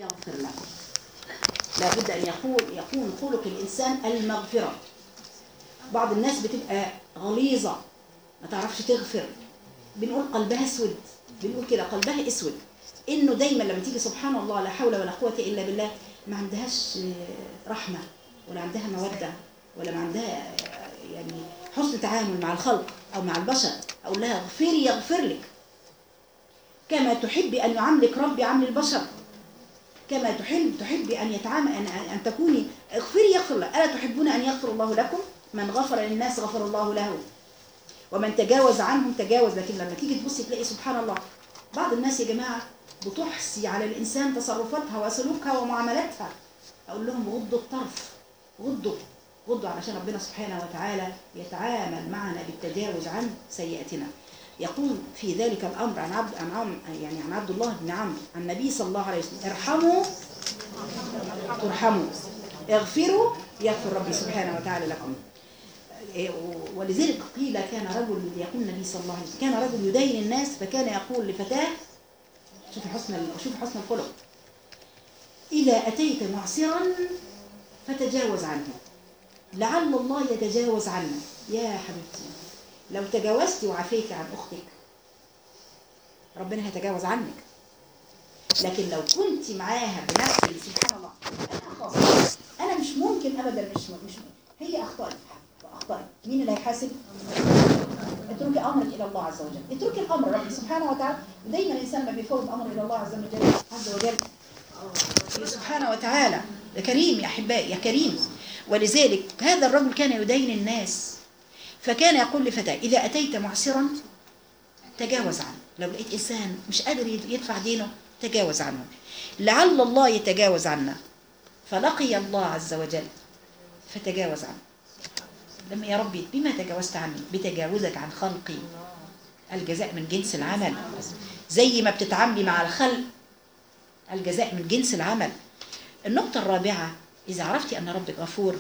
يغفر له. لابد أن يكون خلق الإنسان المغفرة. بعض الناس بتبقى غليظة ما تعرفش تغفر، بنقول قلبها اسود، بنقول كده قلبها اسود، إنه دايما لما تيجي سبحان الله لا حول ولا قوة إلا بالله ما عندهاش رحمة ولا عندها مودة ولا ما عندها يعني حسن تعامل مع الخلق أو مع البشر. أقول لها اغفري يغفر لك، كما تحب أن يعاملك ربي عامل البشر، كما تحب أن يتعامل أن تكوني اغفري يغفر لك. ألا تحبون أن يغفر الله لكم؟ من غفر للناس غفر الله له، ومن تجاوز عنهم تجاوز. لكن لما تيجي تبصي تلاقي سبحان الله بعض الناس يا جماعة بتحصي على الإنسان تصرفاتها وسلوكها ومعاملاتها. أقول لهم غضوا الطرف، غضوا علشان ربنا سبحانه وتعالى يتعامل معنا بالتجاوز عن سيئاتنا. يقول في ذلك الأمر عن عبد الله بن عمرو عن النبي صلى الله عليه وسلم: ارحموا ترحموا، اغفروا يغفر ربي سبحانه وتعالى لكم. ولذلك قيل كان رجل، يقول النبي صلى الله عليه وسلم: كان رجل يدين الناس فكان يقول لفتاه، شوف حسن الخلق: إذا أتيت معسرا فتجاوز عنه لعل الله يتجاوز عنا. يا حبيبتي لو تجاوزتي وعفيتي عن أختك ربنا هيتجاوز عنك. لكن لو كنت معاها بنفسك سبحان الله أنا خاصة، أنا مش ممكن أبدا، مش هي أخطأت، مين اللي هيحاسب؟ اتركي أمرك إلى الله عز وجل، اتركي الأمر ربي سبحانه وتعالى. ودايما الإنسان ما بيفوض أمر إلى الله عز وجل سبحانه وتعالى. يا كريم يا أحبائي يا كريم. ولذلك هذا الرجل كان يدين الناس فكان يقول لفتاه: إذا أتيت معسرا تجاوز عنه. لو لقيت إنسان مش قادر يدفع دينه تجاوز عنه لعل الله يتجاوز عنا. فلقي الله عز وجل فتجاوز عنه. لما يا ربي بما تجاوزت عني؟ بتجاوزك عن خلقي، الجزاء من جنس العمل. زي ما بتتعاملي مع الخلق الجزاء من جنس العمل. النقطة الرابعة: إذا عرفتي أن ربك غفور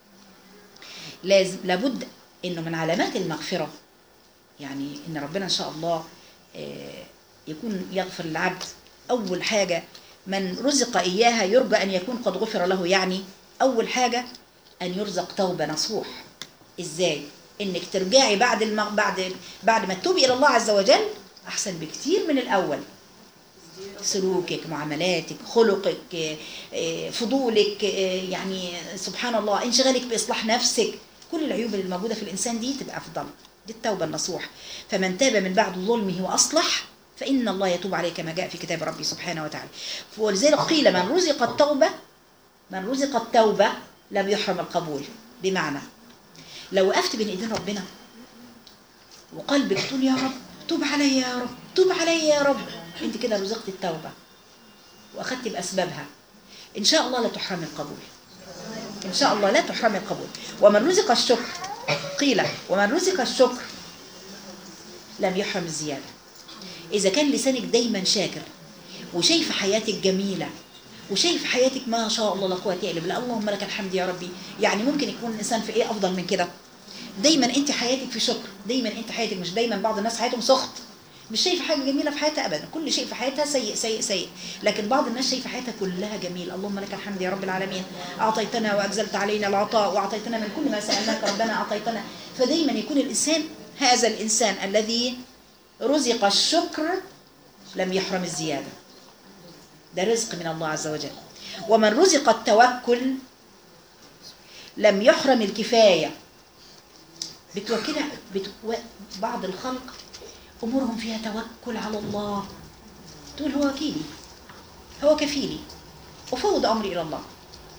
لابد إنه من علامات المغفرة، يعني إن ربنا إن شاء الله يكون يغفر للعبد. أول حاجة من رزق إياها يرجى أن يكون قد غفر له. يعني أول حاجة أن يرزق توبة نصوح. إزاي؟ إنك ترجعي بعد ما تتوبي إلى الله عز وجل أحسن بكتير من الأول. سلوكك، معاملاتك، خلقك، فضولك، يعني سبحان الله انشغالك بإصلاح نفسك، كل العيوب اللي موجودة في الإنسان دي تبقى أفضل. دي التوبة النصوح. فمن تاب من بعد ظلمه وأصلح فإن الله يتوب عليه كما جاء في كتاب ربي سبحانه وتعالى. ولذلك قيل من رزق التوبة لم يحرم القبول. بمعنى لو وقفت بين ايدين ربنا وقلبك تقول يا رب توب علي يا رب، توب علي يا رب، انت كده رزقت التوبة واخدت بأسبابها. ان شاء الله لا تحرم القبول، ان شاء الله لا تحرم القبول. ومن رزق الشكر، قيل ومن رزق الشكر لم يحرم الزيادة. اذا كان لسانك دايما شاكر وشايف حياتك جميلة وشايف حياتك ما شاء الله لا قوه الا بالله، اللهم لك الحمد يا ربي، يعني ممكن يكون الانسان في ايه افضل من كده؟ دايما انت حياتك في شكر، دايما انت حياتك، مش دايما بعض الناس حياتهم سخط، مش شايفه حاجه جميله في حياتها ابدا، كل شيء في حياتها سيء سيء سيء. لكن بعض الناس شايفه حياتها كلها جميل. اللهم لك الحمد يا رب العالمين، اعطيتنا واجزلت علينا العطاء واعطيتنا من كل ما سالناك ربنا اعطيتنا. فدايما يكون الانسان، هذا الانسان الذي رزق الشكر لم يحرم الزياده، ده رزق من الله عز وجل. ومن رزق التوكل لم يحرم الكفاية. بعض الخلق أمورهم فيها توكل على الله، تقول هو وكيلي، هو كفيلي، أفوض أمري إلى الله.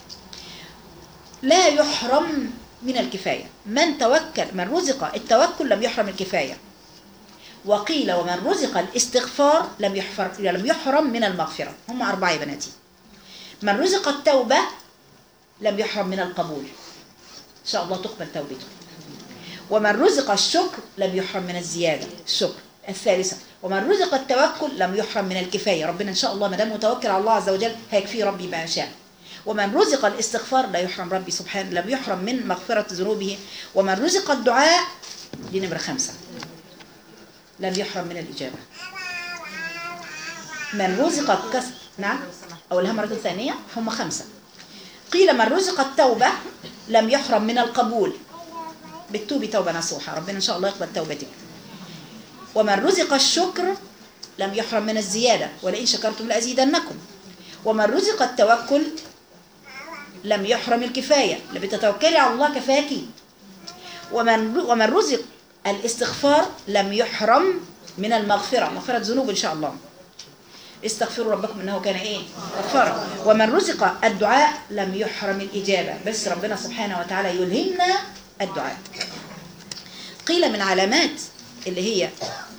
لا يحرم من الكفاية. من رزق التوكل لم يحرم الكفاية. وقيل ومن رزق الاستغفار لم يحرم من المغفرة. هم 4 يا بناتي. من رزق التوبة لم يحرم من القبول، إن شاء الله تقبل توبته. ومن رزق الشكر لم يحرم من الزيادة، الشكر. الثالثة ومن رزق التوكل لم يحرم من الكفاية. ربنا إن شاء الله ما دام متوكل على الله عز وجل هيكفيه ربي ما شاء. ومن رزق الاستغفار لا يحرم ربي سبحانه، لم يحرم من مغفرة ذنوبه. ومن رزق الدعاء، دي نمرة 5، لم يحرم من الإجابة. من رزق كسب، نعم أولها مرة ثانية، هم 5. قيل من رزق التوبة لم يحرم من القبول، بالتوبة توبة نصوحة، ربنا إن شاء الله يقبل توبتك. ومن رزق الشكر لم يحرم من الزيادة، ولئن شكرتم لأزيدنكم. ومن رزق التوكل لم يحرم الكفاية، اللي بتتوكلي على الله كفاكي. ومن رزق الاستغفار لم يحرم من المغفرة، مغفرة ذنوب إن شاء الله، استغفروا ربكم إنه كان إيه غفارا. ومن رزق الدعاء لم يحرم الإجابة، بس ربنا سبحانه وتعالى يلهمنا الدعاء. قيل من علامات اللي هي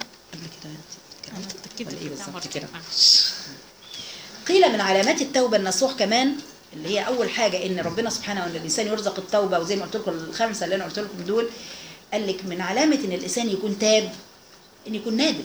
قيل من علامات التوبة النصوح كمان، اللي هي أول حاجة إن ربنا سبحانه وأن الإنسان يرزق التوبة، وزي ما قلت لكم ال5 اللي أنا قلت لكم دول، قال لك من علامة إن الإنسان يكون تاب إن يكون نادم،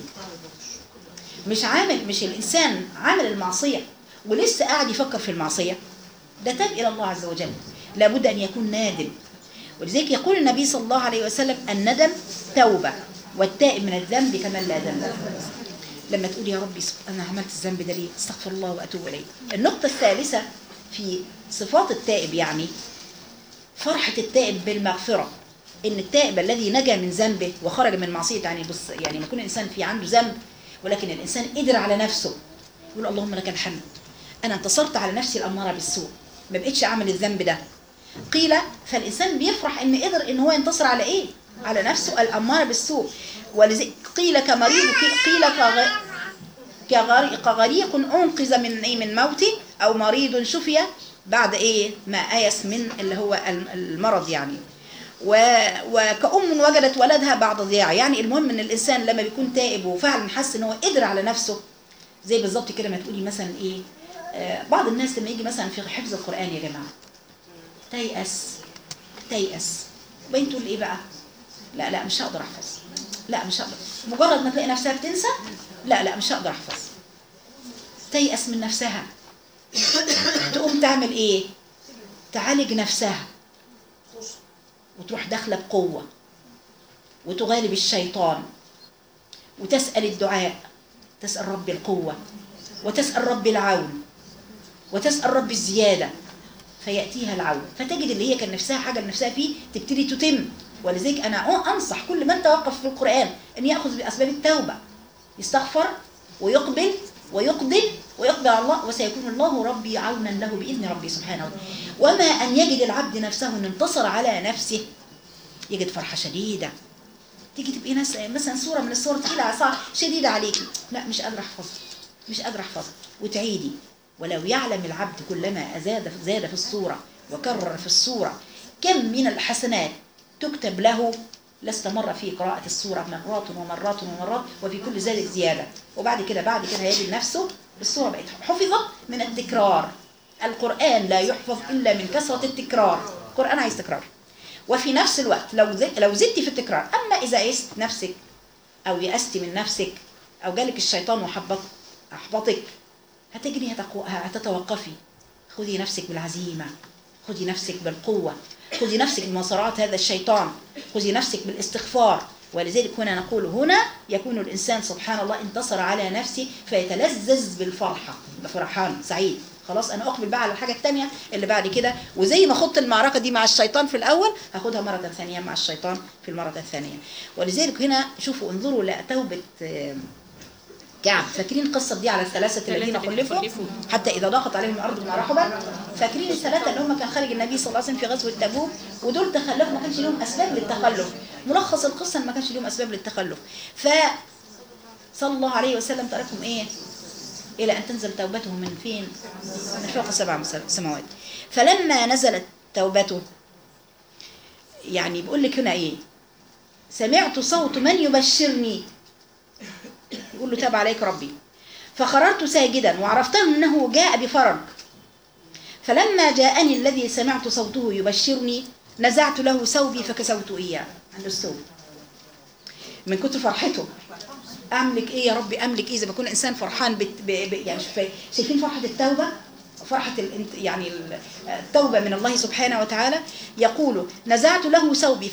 مش الإنسان عامل المعصية ولسه قاعد يفكر في المعصية، ده تاب إلى الله عز وجل، لابد أن يكون نادم. ولذلك يقول النبي صلى الله عليه وسلم الندم توبة، والتائب من الذنب كمن لا ذنب له. لما تقول يا ربي أنا عملت الذنب ده ليه، استغفر الله وأتوب إليه. النقطة الثالثة في صفات التائب، يعني فرحة التائب بالمغفرة، إن التائب الذي نجا من ذنبه وخرج من معصية، يعني ما يكون الإنسان في عنده ذنب ولكن الإنسان قدر على نفسه، يقول اللهم لك الحمد، أنا انتصرت على نفسي الأمارة بالسوء، ما بقتش أعمل الذنب ده. قيل فالإنسان بيفرح إن قدر إن هو ينتصر على إيه؟ على نفسه الأمارة بالسوء. ولذلك قيل كمريض، قيل كغريق أنقذ من موته، أو مريض شفي بعد إيه ما آيس من اللي هو المرض يعني. وكأم وجدت ولدها بعد ضياع، يعني المهم ان الانسان لما بيكون تائب وفعلا حس ان هو قدر على نفسه، زي بالظبط كده ما تقولي مثلا ايه، بعض الناس لما يجي مثلا في حفظ القرآن يا جماعه تيأس وبين تقول ايه بقى، لا مش هقدر احفظ، لا مش هقدر، مجرد ما تلاقي نفسها بتنسى لا مش هقدر احفظ، تيأس من نفسها، تقوم تعمل ايه، تعالج نفسها وتروح داخله بقوه وتغالب الشيطان وتسأل الدعاء، تسأل رب القوه وتسأل رب العون وتسأل رب الزياده، فيأتيها العون، فتجد اللي هي كان نفسها حاجه نفسها فيه تبتدي تتم. ولذلك انا انصح كل من توقف في القرآن ان يأخذ بأسباب التوبه، يستغفر ويقبل ويقبل على الله، وسيكون الله ربي عونا له بإذن ربي سبحانه وتعالى. وما أن يجد العبد نفسه ان انتصر على نفسه، يجد فرحة شديدة، تيجي تبقي ناس مثلا صورة من الصور تقيلة شديدة عليكي، لا مش قادرة أحفظها وتعيدي. ولو يعلم العبد كلما زاد في الصورة وكرر في الصورة كم من الحسنات تكتب له، لاستمر في قراءة السورة مرات ومرات، وفي كل ذلك زيادة. وبعد كده يجد نفسه السورة بقت حفظت من التكرار. القرآن لا يحفظ إلا من كثرة التكرار، القرآن عايز تكرار. وفي نفس الوقت لو زدتي في التكرار، أما إذا يأست نفسك أو يأستي من نفسك أو جالك الشيطان وأحبطك، هتجري هتتوقفي، خذي نفسك بالعزيمة، خذي نفسك بالقوة، خذي نفسك بمصارعات هذا الشيطان، خذي نفسك بالاستغفار. ولذلك هنا نقول هنا يكون الإنسان سبحان الله انتصر على نفسه فيتلذذ بالفرحة، بفرحان سعيد. خلاص أنا أقبل بقى على الحاجة الثانية اللي بعد كده، وزي ما خدت المعركة دي مع الشيطان في الأول هاخدها مرة ثانية مع الشيطان في المرة الثانية. ولذلك هنا شوفوا انظروا لتوبة كعب، فاكرين القصة دي على الثلاثة الذين خلفوا حتى إذا ضاقت عليهم الأرض بما رحبت؟ فاكرين الثلاثة اللي هم كان خارج النبي صلى الله عليه وسلم في غزوة تبوك، ودول تخلفوا ما كانش لهم أسباب للتخلف، ملخص القصة ما كانش لهم أسباب للتخلف، فصلى الله عليه وسلم تركهم إيه؟ إلى أن تنزل توبتهم من فين؟ من فوق 7 سماوات. فلما نزلت توبته، يعني بيقول لك هنا إيه؟ سمعت صوت من يبشرني، يقول له تاب عليك ربي، فخررت ساجدا وعرفت أنه جاء بفرج، فلما جاءني الذي سمعت صوته يبشرني نزعت له ثوبي فكسوت إياه، عنده الثوب من كتر فرحته. أملك إيه يا ربي، أملك إيه؟ إذا بكون إنسان فرحان يعني شايفين فرحة التوبة، فرحة يعني التوبة من الله سبحانه وتعالى. يقول نزعت له ثوبي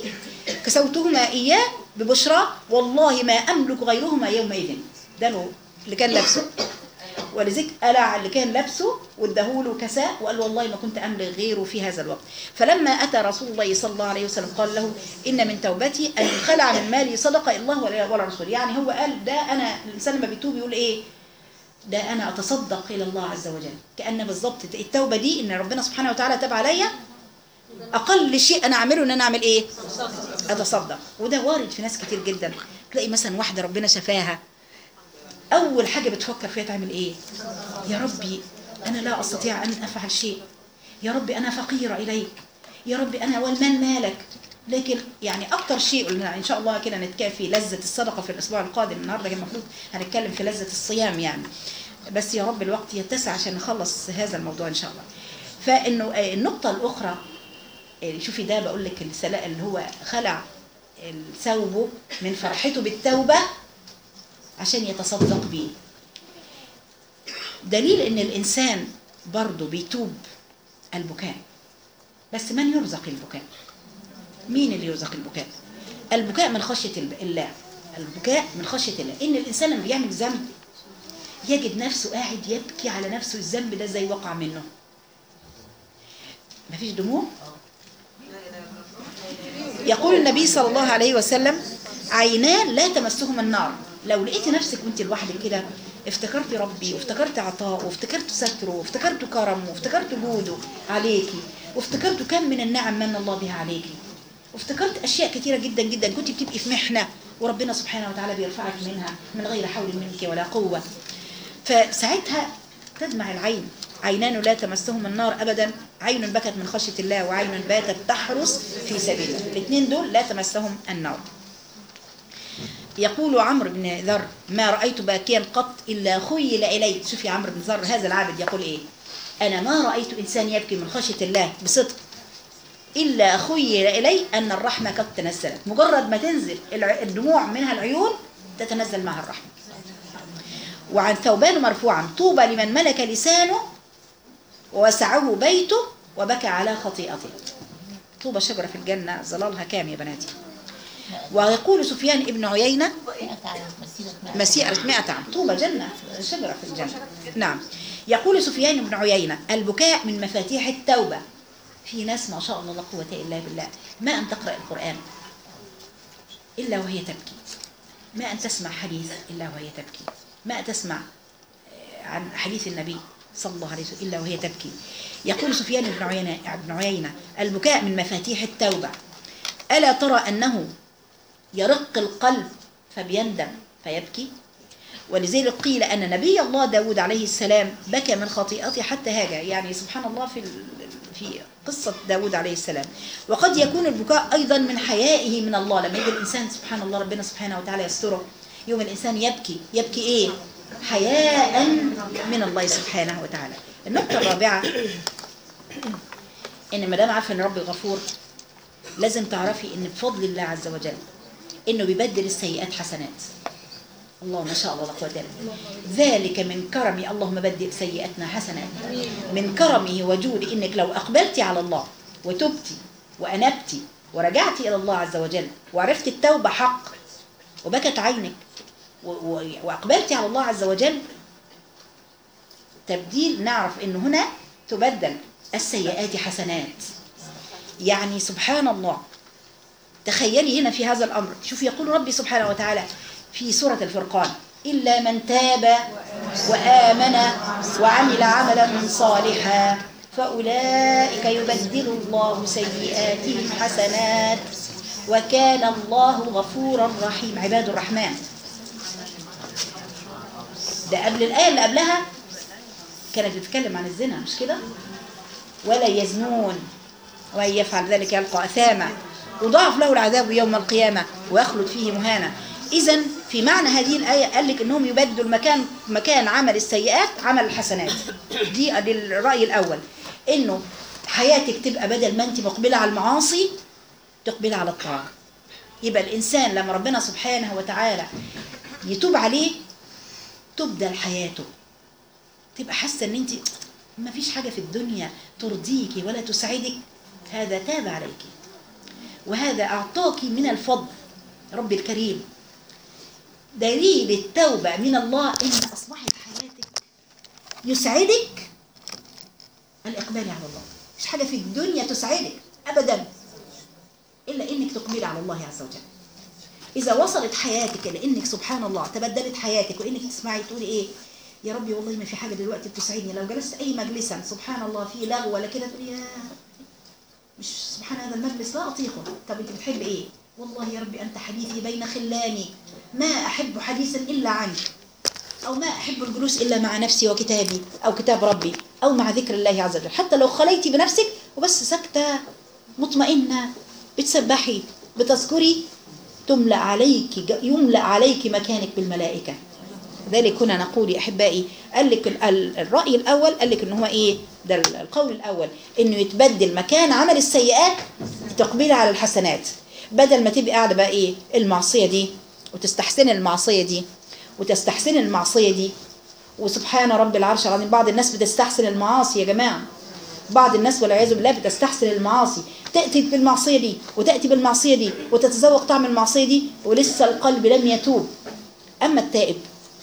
كسوتهما إياه ببشرى والله ما أملك غيرهما يومئذ، ده له اللي كان لابسه، ولذلك قلع اللي كان لابسه واداهوله كساء وقال له والله ما كنت أملك غيره في هذا الوقت. فلما أتى رسول الله صلى الله عليه وسلم قال له إن من توبتي أن خلع من مالي صدقة إلى الله ولا رسول. يعني هو قال ده أنا، الإنسان لما بيتوب يقول إيه؟ ده أنا أتصدق إلى الله عز وجل. كأن بالضبط التوبة دي إن ربنا سبحانه وتعالى تاب عليا، أقل شيء أنا أعمله إن أنا أعمل إيه؟ أتصدق. وده وارد في ناس كتير جدا. تلاقي مثلا واحدة ربنا شفاها، أول حاجة بتفكر فيها تعمل إيه؟ يا ربي أنا لا أستطيع أن أفعل شيء، يا ربي أنا فقيرة إليك، يا ربي أنا والمال مالك. لكن يعني أكتر شيء قلنا إن شاء الله كده نتكلم في لذة الصدقة في الأسبوع القادم. النهاردة كان المفروض هنتكلم في لذة الصيام يعني، بس يا رب الوقت يتسع عشان نخلص هذا الموضوع إن شاء الله. فإنه النقطة الأخرى، شوفي ده بقول لك اللي هو خلع ثوبه من فرحته بالتوبة عشان يتصدق بيه. دليل ان الانسان برضه بيتوب البكاء. بس من يرزق البكاء؟ مين اللي يرزق البكاء؟ البكاء من خشية الله. البكاء من خشية الله. ان الانسان لما بيعمل ذنب يجد نفسه قاعد يبكي على نفسه، الذنب ده زي وقع منه. مفيش دموع. يقول النبي صلى الله عليه وسلم عينان لا تمسهما النار. لو لقيت نفسك وانت لوحدك كده افتكرت ربي وافتكرت عطاءه وافتكرت ستره وافتكرت كرمه وافتكرت جوده عليكي وافتكرت كم من النعم من الله بها عليكي وافتكرت اشياء كثيره جدا جدا كنت بتبقي في محنه وربنا سبحانه وتعالى بيرفعك منها من غير حول منك ولا قوه. فساعتها تدمع العين. عينان لا تمسهم النار ابدا، عين بكت من خشيه الله وعين باتت تحرس في سبيل الله. الاثنين دول لا تمسهم النار. يقول عمرو بن ذر ما رأيت باكيا قط إلا خيل إلي. شوفي عمرو بن ذر هذا العابد يقول إيه؟ أنا ما رأيت إنسان يبكي من خشية الله بصدق إلا خيل إلي أن الرحمة قد تنزلت. مجرد ما تنزل الدموع منها العيون تتنزل معها الرحمة. وعن ثوبان مرفوعا طوبى لمن ملك لسانه ووسعه بيته وبكى على خطيئته. طوبى شجرة في الجنة ظلالها كام يا بناتي؟ ويقول سفيان ابن عيينة مسيرة 100 عام. طوبى جنة، شجرة في الجنة. نعم. يقول سفيان بن عيينة البكاء من مفاتيح التوبة. في ناس ما شاء الله لا قوة إلا بالله ما أن تقرأ القرآن إلا وهي تبكي، ما أن تسمع حديث إلا وهي تبكي، ما أن تسمع عن حديث النبي صلى الله عليه وسلم إلا وهي تبكي. يقول سفيان بن عيينة البكاء من مفاتيح التوبة. ألا ترى أنه يرق القلب فبيندم فيبكي؟ ولذلك قيل أن نبي الله داود عليه السلام بكى من خطيئته حتى هاجع. يعني سبحان الله في قصة داود عليه السلام. وقد يكون البكاء أيضا من حيائه من الله. لما يجي الإنسان سبحان الله ربنا سبحانه وتعالى يستره، يوم الإنسان يبكي إيه؟ حياء من الله سبحانه وتعالى. النقطة الرابعة إن ما دام عارفة إن ربي غفور لازم تعرفي إن بفضل الله عز وجل إنه بيبدل السيئات حسنات. الله ما شاء الله لا قوة إلا بالله. ذلك من كرمي. اللهم بدل سيئاتنا حسنات. من كرمه وجوده إنك لو أقبلتي على الله وتبتي وأنبتي ورجعتي إلى الله عز وجل وعرفت التوبة حق وبكت عينك وأقبلتي على الله عز وجل تبديل. نعرف إنه هنا تبدل السيئات حسنات. يعني سبحان الله تخيلي هنا في هذا الأمر. شوف يقول ربي سبحانه وتعالى في سورة الفرقان إلا من تاب وآمن وعمل عملا صالحا فأولئك يبدل الله سيئاتهم حسنات وكان الله غفورا رحيما. عباد الرحمن. ده قبل الآية اللي قبلها كانت بتتكلم عن الزنا مش كده؟ ولا يزنون ومن يفعل ذلك يلقى أثاما وضاعف له العذاب يوم القيامة ويخلد فيه مهانا. إذن في معنى هذه الآية قال لك إنهم يبدلوا مكان عمل السيئات عمل الحسنات. دي الرأي الأول، إنه حياتك تبقى بدل ما أنت مقبلة على المعاصي تقبلة على الطاعة. يبقى الإنسان لما ربنا سبحانه وتعالى يتوب عليه تبدل حياته، تبقى حاسة إن أنت ما فيش حاجة في الدنيا ترضيكي ولا تسعدك. هذا تاب عليك وهذا أعطاك من الفضل رب الكريم. دليل التوبة من الله إن أصبحت حياتك يسعدك الإقبال على الله. مش حاجة في الدنيا تسعدك أبدا إلا إنك تقبل على الله عز وجل. إذا وصلت حياتك لإنك سبحان الله تبدلت حياتك، وإنك تسمعي تقولي إيه يا ربي والله ما في حاجة دلوقتي بتسعدني، لو جلست أي مجلسا سبحان الله في لغو ولا كده تقولي يا مش سبحان هذا المجلس لا أطيقه. طب أنت بتحب إيه؟ والله يا ربي أنت حديثي بين خلاني، ما أحب حديثا إلا عنك، أو ما أحب الجلوس إلا مع نفسي وكتابي أو كتاب ربي أو مع ذكر الله عز وجل. حتى لو خليتي بنفسك وبس سكتة مطمئنة بتسبحي بتذكري يملأ عليك مكانك بالملائكة. ذلك هنا نقول يا أحبائي، قال لك الرأي الأول قال لك إن هو إيه ده القول الأول، إنه يتبدل مكان عمل السيئات تقبيل على الحسنات، بدل ما تبقى قاعدة بقى إيه المعصية دي وتستحسن المعصية دي وتستحسن المعصية دي. وسبحان رب العرش العظيم، بعض الناس بتستحسن المعاصي يا جماعة، بعض الناس والعياذ بالله بتستحسن المعاصي، تأتي بالمعصية دي وتأتي بالمعصية دي وتتذوق طعم المعصية دي ولسه القلب لم يتوب. أما التائب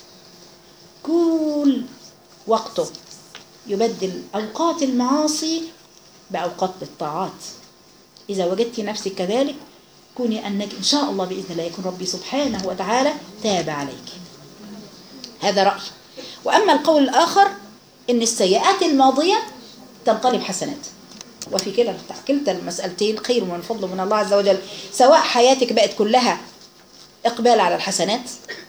كل وقته يبدل أوقات المعاصي بأوقات الطاعات. إذا وجدت نفسك كذلك كوني أنك إن شاء الله بإذن الله يكون ربي سبحانه وتعالى تاب عليك. هذا رأي. وأما القول الآخر إن السيئات الماضية تنقلب حسنات، وفي كلتا المسألتين خير من فضل من الله عز وجل، سواء حياتك بقت كلها إقبال على الحسنات،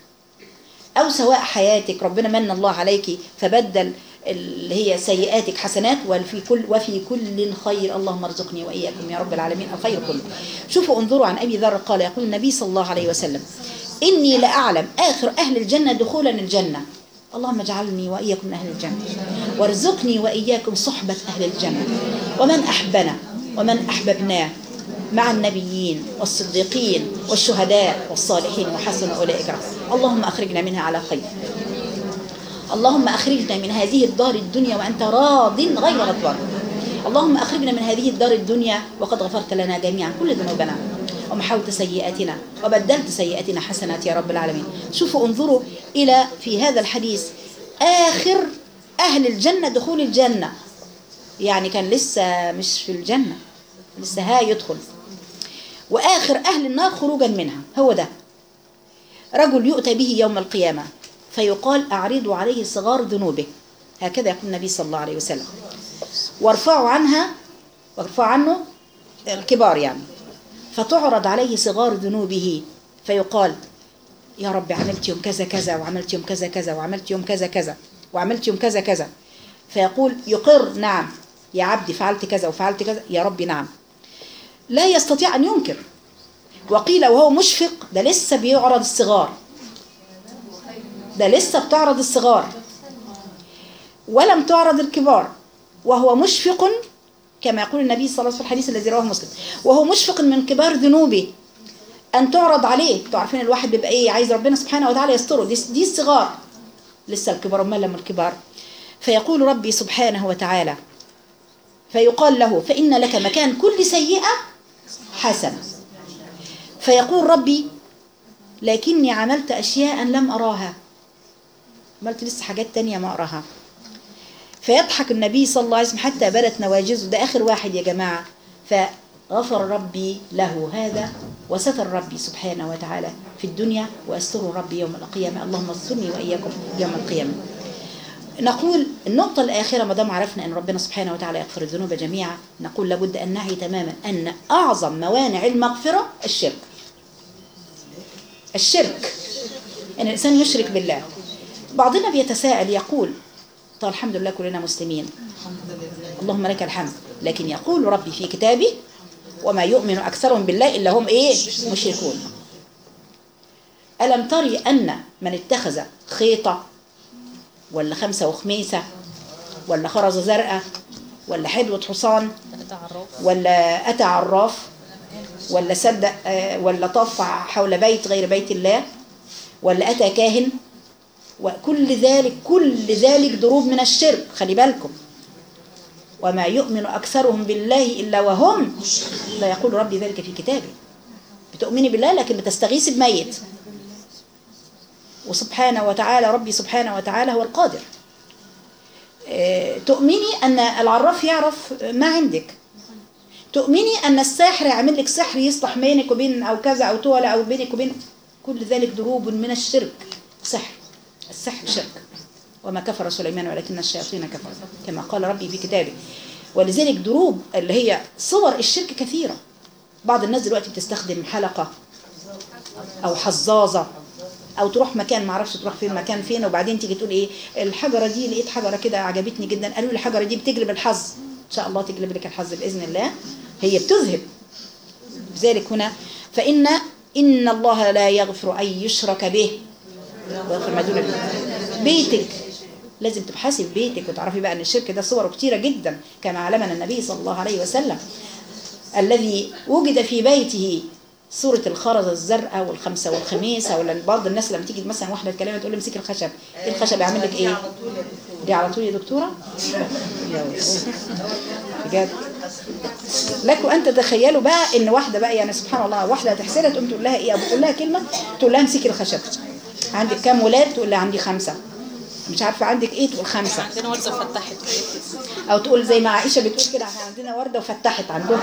أو سواء حياتك ربنا من الله عليك فبدل اللي هي سيئاتك حسنات، وفي كل خير. اللهم ارزقني وإياكم يا رب العالمين الخير كله. شوفوا انظروا عن أبي ذر قال يقول النبي صلى الله عليه وسلم إني لأعلم آخر أهل الجنة دخولا الجنة. اللهم اجعلني وإياكم من أهل الجنة، وارزقني وإياكم صحبة أهل الجنة، ومن أحبنا ومن أحببناه مع النبيين والصديقين والشهداء والصالحين وحسن أولئك رفيقا. اللهم أخرجنا منها على خير. اللهم أخرجنا من هذه الدار الدنيا وأنت راض غير غضبان. اللهم أخرجنا من هذه الدار الدنيا وقد غفرت لنا جميعا كل ذنوبنا ومحوت سيئاتنا وبدلت سيئاتنا حسنات يا رب العالمين. شوفوا انظروا إلى في هذا الحديث آخر أهل الجنة دخول الجنة، يعني كان لسه مش في الجنة، لسه يدخل. وآخر أهل النار خروجا منها هو ده رجل يؤتى به يوم القيامة فيقال أعرضوا عليه صغار ذنوبه، هكذا يقول النبي صلى الله عليه وسلم، وارفعوا عنه الكبار يعني، فتعرض عليه صغار ذنوبه فيقال يا رب عملت يوم كذا كذا وعملت يوم كذا كذا وعملت يوم كذا كذا وعملت يوم كذا كذا، فيقول يقر نعم يا عبدي فعلت كذا وفعلت كذا يا رب نعم، لا يستطيع أن ينكر. وقيل وهو مشفق، ده لسه بيعرض الصغار، ده لسه بتعرض الصغار ولم تعرض الكبار، وهو مشفق كما يقول النبي صلى الله عليه وسلم في الحديث الذي رواه مسلم، وهو مشفق من كبار ذنوبه أن تعرض عليه. تعرفين الواحد بيبقى إيه عايز ربنا سبحانه وتعالى يستره، دي الصغار، لسه الكبار ما لم الكبار. فيقول ربي سبحانه وتعالى فيقال له فإن لك مكان كل سيئة حسنة، فيقول ربي لكني عملت أشياء لم أراها، عملت لسه حاجات تانية ما أراها. فيضحك النبي صلى الله عليه وسلم حتى بدت نواجذه، ده آخر واحد يا جماعة، فغفر ربي له هذا وستر ربي سبحانه وتعالى في الدنيا وأستر ربي يوم القيامة. اللهم استرني وإياكم يوم القيامة. نقول النقطة الآخرة ما دام عرفنا أن ربنا سبحانه وتعالى يغفر الذنوب جميعا، نقول لابد أن نعي تماما أن أعظم موانع المغفرة الشرك، أن الإنسان يشرك بالله. بعضنا بيتساءل يقول طيب الحمد لله كلنا مسلمين اللهم لك الحمد، لكن يقول ربي في كتابه وما يؤمن أكثرهم بالله إلا هم مشركون. ألم تري أن من اتخذ خيطة ولا خمسة وخميسة ولا خرزة زرقاء ولا حدوة حصان ولا أتى عراف ولا صدق ولا طاف حول بيت غير بيت الله ولا أتى كاهن، وكل ذلك ضروب من الشرك. خلي بالكم، وما يؤمن أكثرهم بالله إلا وهم لا يقول ربي ذلك في كتابه. بتؤمني بالله لكن بتستغيث بميت، وسبحانه وتعالى ربي سبحانه وتعالى هو القادر. تؤمني أن العراف يعرف ما عندك، تؤمني أن الساحر يعمل لك سحر يصلح بينك وبين أو كذا أو تولى أو بينك وبين، كل ذلك دروب من الشرك. سحر، السحر شرك. وما كفر سليمان ولكن الشياطين كفروا كما قال ربي في كتابه. ولذلك دروب اللي هي صور الشرك كثيرة. بعض الناس دلوقتي بتستخدم حلقة أو حظاظة أو تروح مكان ما اعرفش تروح فين مكان فين، وبعدين تيجي تقول إيه الحجرة دي، لقيت حجرة كده عجبتني جدا، قالوا لي الحجرة دي بتجلب الحظ. إن شاء الله تجلب لك الحظ بإذن الله، هي بتذهب. لذلك هنا إن الله لا يغفر أن يشرك به ويغفر ما دون بيتك. لازم تبحثي في بيتك وتعرفي بقى أن الشرك ده صوره كتيرة جدا، كما علمنا النبي صلى الله عليه وسلم الذي وجد في بيته صورة الخرزة الزرقاء والخمسة والخميسة. ولا بعض الناس لما تيجي مثلا واحدة تكلمها تقول لي امسكي الخشب، ايه الخشب يعمل لك ايه؟ دي على طول يا دكتورة؟ بجد لكم أن تتخيلوا بقى ان واحدة بقى يعني سبحان الله واحدة هتحسدها تقوم تقول لها ايه، او تقول لها كلمة تقول لها امسكي الخشب. عندك كام ولاد؟ تقول لها عندي 5. مش عارفه عندك ايه؟ تقول 5. عندنا وردة فتحت. او تقول زي ما عائشه بتقول كده احنا عندنا ورده وفتحت عندهم.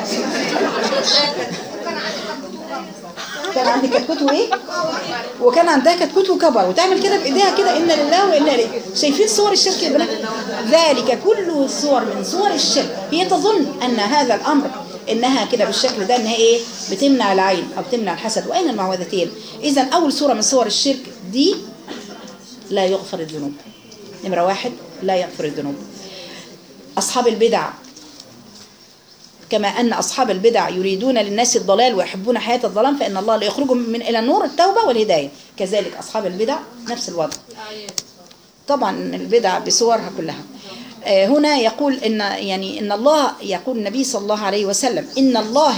كان عندي كتكوت وايه؟ وكان عندها كتكوت وكبر، وتعمل كده بايديها كده انا لله وانا اليه. شايفين صور الشرك يا بنات؟ ذلك كله صور من صور الشرك. هي تظن ان هذا الامر انها كده بالشكل ده انها ايه؟ بتمنع العين او بتمنع الحسد. واين المعوذتين؟ اذا اول صوره من صور الشرك دي لا يغفر الذنوب. نمرة 1 لا يغفر الذنوب. أصحاب البدع، كما أن أصحاب البدع يريدون للناس الضلال ويحبون حياة الظلام، فإن الله لا يخرجهم من إلى النور التوبة والهداية. كذلك أصحاب البدع نفس الوضع. طبعا البدع بصورها كلها. هنا يقول إن الله، يقول النبي صلى الله عليه وسلم إن الله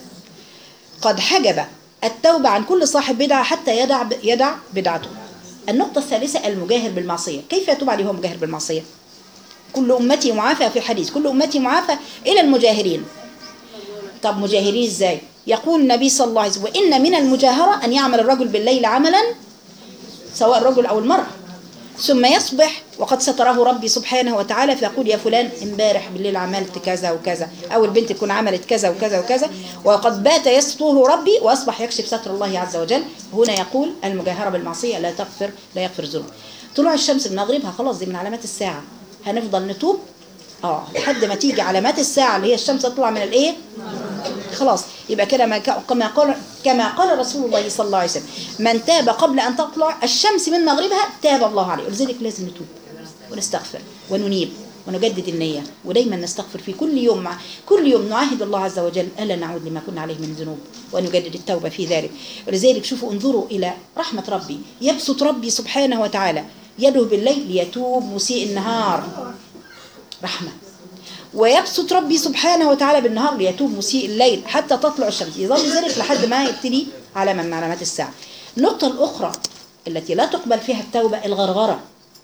قد حجب التوبة عن كل صاحب بدعة حتى يدع بدعته. النقطة الثالثة المجاهر بالمعصية. كيف يتوب عليه هو مجاهر بالمعصية؟ كل أمتي معافى في الحديث، كل أمتي معافى إلى المجاهرين. طب مجاهرين إزاي؟ يقول النبي صلى الله عليه وسلم وإن من المجاهرة أن يعمل الرجل بالليل عملا سواء الرجل أو المرأة ثم يصبح وقد ستره ربي سبحانه وتعالى فيقول يا فلان امبارح بالليل عملت كذا وكذا، أو البنت تكون عملت كذا وكذا وكذا، وقد بات يستره ربي وأصبح يكشف ستر الله عز وجل. هنا يقول المجاهرة بالمعصية لا يغفر الذنوب. طلوع الشمس من مغربها خلاص دي من علامات الساعة، هنفضل نتوب لحد ما تيجي علامات الساعة اللي هي الشمس تطلع من الايه خلاص. يبقى كده كما قال رسول الله صلى الله عليه وسلم من تاب قبل أن تطلع الشمس من مغربها تاب الله عليه. ولذلك لازم نتوب ونستغفر وننيب ونجدد النية، ودايما نستغفر في كل يوم نعاهد الله عز وجل ألا نعود لما كنا عليه من ذنوب ونجدد التوبة في ذلك. ولذلك شوفوا انظروا إلى رحمة ربي، يبسط ربي سبحانه وتعالى يده بالليل ليتوب مسيء النهار رحمة، ويبسط ربي سبحانه وتعالى بالنهار ليتوب مسيء الليل حتى تطلع الشمس. يظل ذلك لحد ما يبتدي علامة من علامات الساعة. النقطة الأخرى التي لا تقبل فيها التوبة الغرغرة.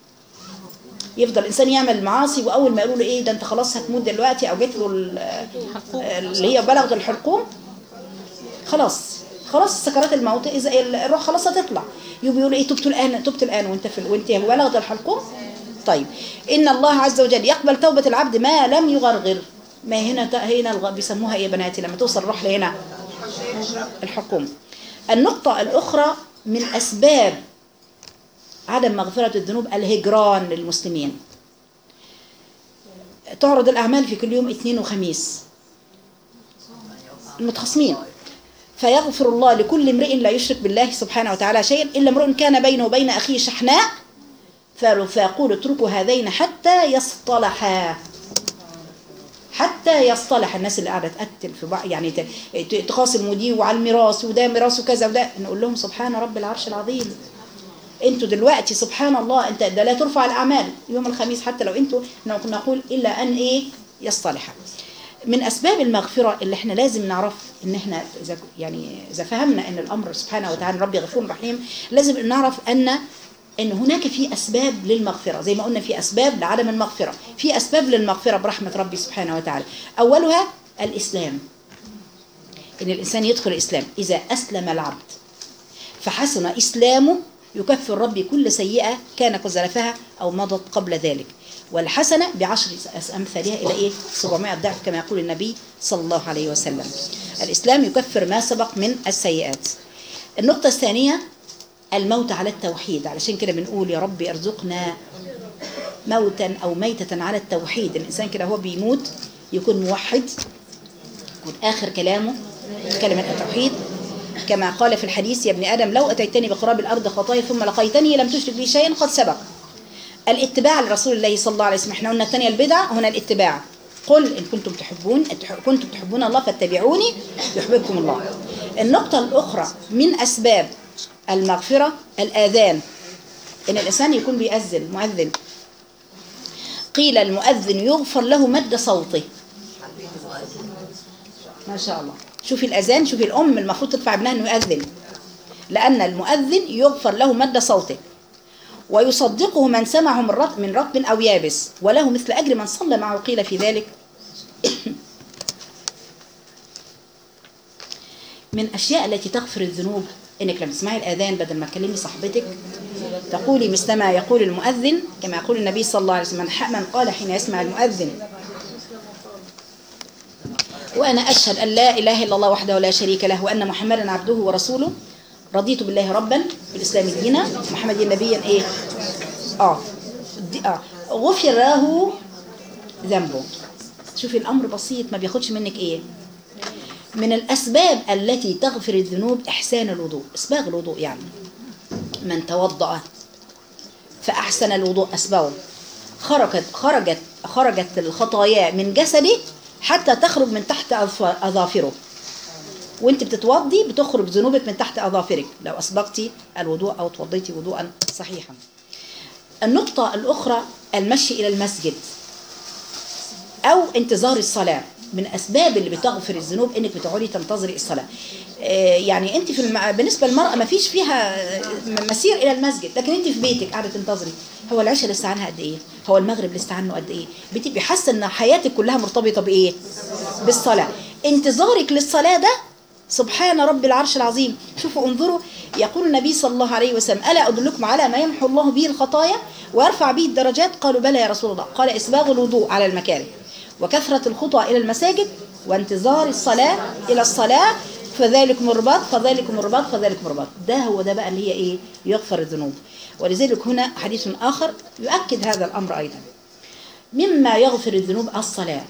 يفضل الإنسان يعمل المعاصي وأول ما يقولوا له إيه ده أنت خلاص هتموت دلوقتي أو جت له اللي هي بلغت الحلقوم خلاص سكرات الموت، إذا الروح خلاص هتطلع يقولوا إيه تبت الآن وأنت بلغت الحلقوم. طيب إن الله عز وجل يقبل توبة العبد ما لم يغرغر. ما هنا بيسموها إيه بناتي لما توصل الروح لهنا الحلقوم. النقطة الأخرى من أسباب عدم مغفرة الذنوب الهجران للمسلمين. تعرض الأعمال في كل يوم اثنين وخميس المتخصمين، فيغفر الله لكل امرئ لا يشرك بالله سبحانه وتعالى شيئا إلا امرئ كان بينه وبين أخيه شحناء فيقول اتركوا هذين حتى يصطلحا. حتى يصطلح الناس اللي قاعده تقتل في بعض يعني تخاصم ودي وعلى الميراث وده ميراثه كذا وده، نقول لهم سبحان رب العرش العظيم انتوا دلوقتي سبحان الله انت ده لا ترفع الاعمال يوم الخميس حتى لو انتوا نقول الا ان ايه يصطلح. من اسباب المغفره اللي احنا لازم نعرف ان احنا اذا فهمنا ان الامر سبحانه وتعالى ربي غفور رحيم، لازم نعرف ان هناك في أسباب للمغفرة. زي ما قلنا في أسباب لعدم المغفرة، في أسباب للمغفرة برحمة ربي سبحانه وتعالى. أولها الإسلام، إن الإنسان يدخل الإسلام. إذا أسلم العبد فحسن إسلامه يكفر ربي كل سيئة كان قد زلفها أو مضت قبل ذلك، والحسنة ب10 أمثالها إلى إيه 700 ضعف كما يقول النبي صلى الله عليه وسلم. الإسلام يكفر ما سبق من السيئات. النقطة الثانية الموت على التوحيد، علشان كده بنقول يا رب ارزقنا موتا أو ميتة على التوحيد. الإنسان كده هو بيموت يكون موحد، يكون آخر كلامه كلمة التوحيد، كما قال في الحديث يا ابن آدم لو أتيتني بقراب الأرض خطايا ثم لقيتني لم تشرك بي شيئا قد سبق. الاتباع لرسول الله صلى الله عليه وسلم، احنا قلنا الثانية البدع، هنا الاتباع. قل إن كنتم تحبون الله فاتبعوني يحببكم الله. النقطة الأخرى من أسباب المغفرة الآذان، إن الإنسان يكون بيأذن مؤذن. قيل المؤذن يغفر له مد صوته. ما شاء الله، شوفي الأذان، شوفي الأم المفروض تدفع ابنها إنه يؤذن، لأن المؤذن يغفر له مد صوته، ويصدقه من سمعه من رطب أو يابس، وله مثل أجر من صلى معه. قيل في ذلك من أشياء التي تغفر الذنوب إنك لما تسمعي الأذان بدل ما تكلمي صاحبتك تقولي مثل ما يقول المؤذن، كما يقول النبي صلى الله عليه وسلم من قال حين يسمع المؤذن وأنا أشهد أن لا إله إلا الله وحده لا شريك له وأن محمدا عبده ورسوله، رضيت بالله ربا بالإسلام دينا محمد نبيا إيه غفر له ذنبه. شوفي الأمر بسيط، ما بياخدش منك إيه. من الأسباب التي تغفر الذنوب إحسان الوضوء، إسباغ الوضوء. يعني من توضأ فأحسن الوضوء أسبغه خرجت الخطايا من جسده حتى تخرج من تحت أظافره. وانت بتتوضي بتخرج ذنوبك من تحت أظافرك لو أسبغتي الوضوء أو توضيتي وضوءا صحيحا. النقطة الأخرى المشي إلى المسجد أو انتظار الصلاة. من أسباب اللي بتغفر الذنوب إنك بتقعدي تنتظري الصلاة. يعني أنت بالنسبة للمرأة ما فيش فيها مسير إلى المسجد، لكن أنت في بيتك قاعدة تنتظري. هو العشاء اللي استعنها قد إيه؟ هو المغرب اللي استعنه قد إيه؟ بتبقي حاسة إن حياتك كلها مرتبطة بإيه؟ بالصلاة. انتظارك للصلاة ده سبحان رب العرش العظيم. شوفوا انظروا، يقول النبي صلى الله عليه وسلم ألا أدلكم على ما يمحو الله به الخطايا ويرفع به الدرجات؟ قالوا بلى يا رسول الله. قال إسباغ الوضوء على المكاره، وكثرة الخطى إلى المساجد، وانتظار الصلاة إلى الصلاة، فذلك مرباط فذلك مرباط فذلك مرباط. ده هو ده بقى اللي هي إيه؟ يغفر الذنوب. ولذلك هنا حديث آخر يؤكد هذا الأمر أيضا. مما يغفر الذنوب الصلاة.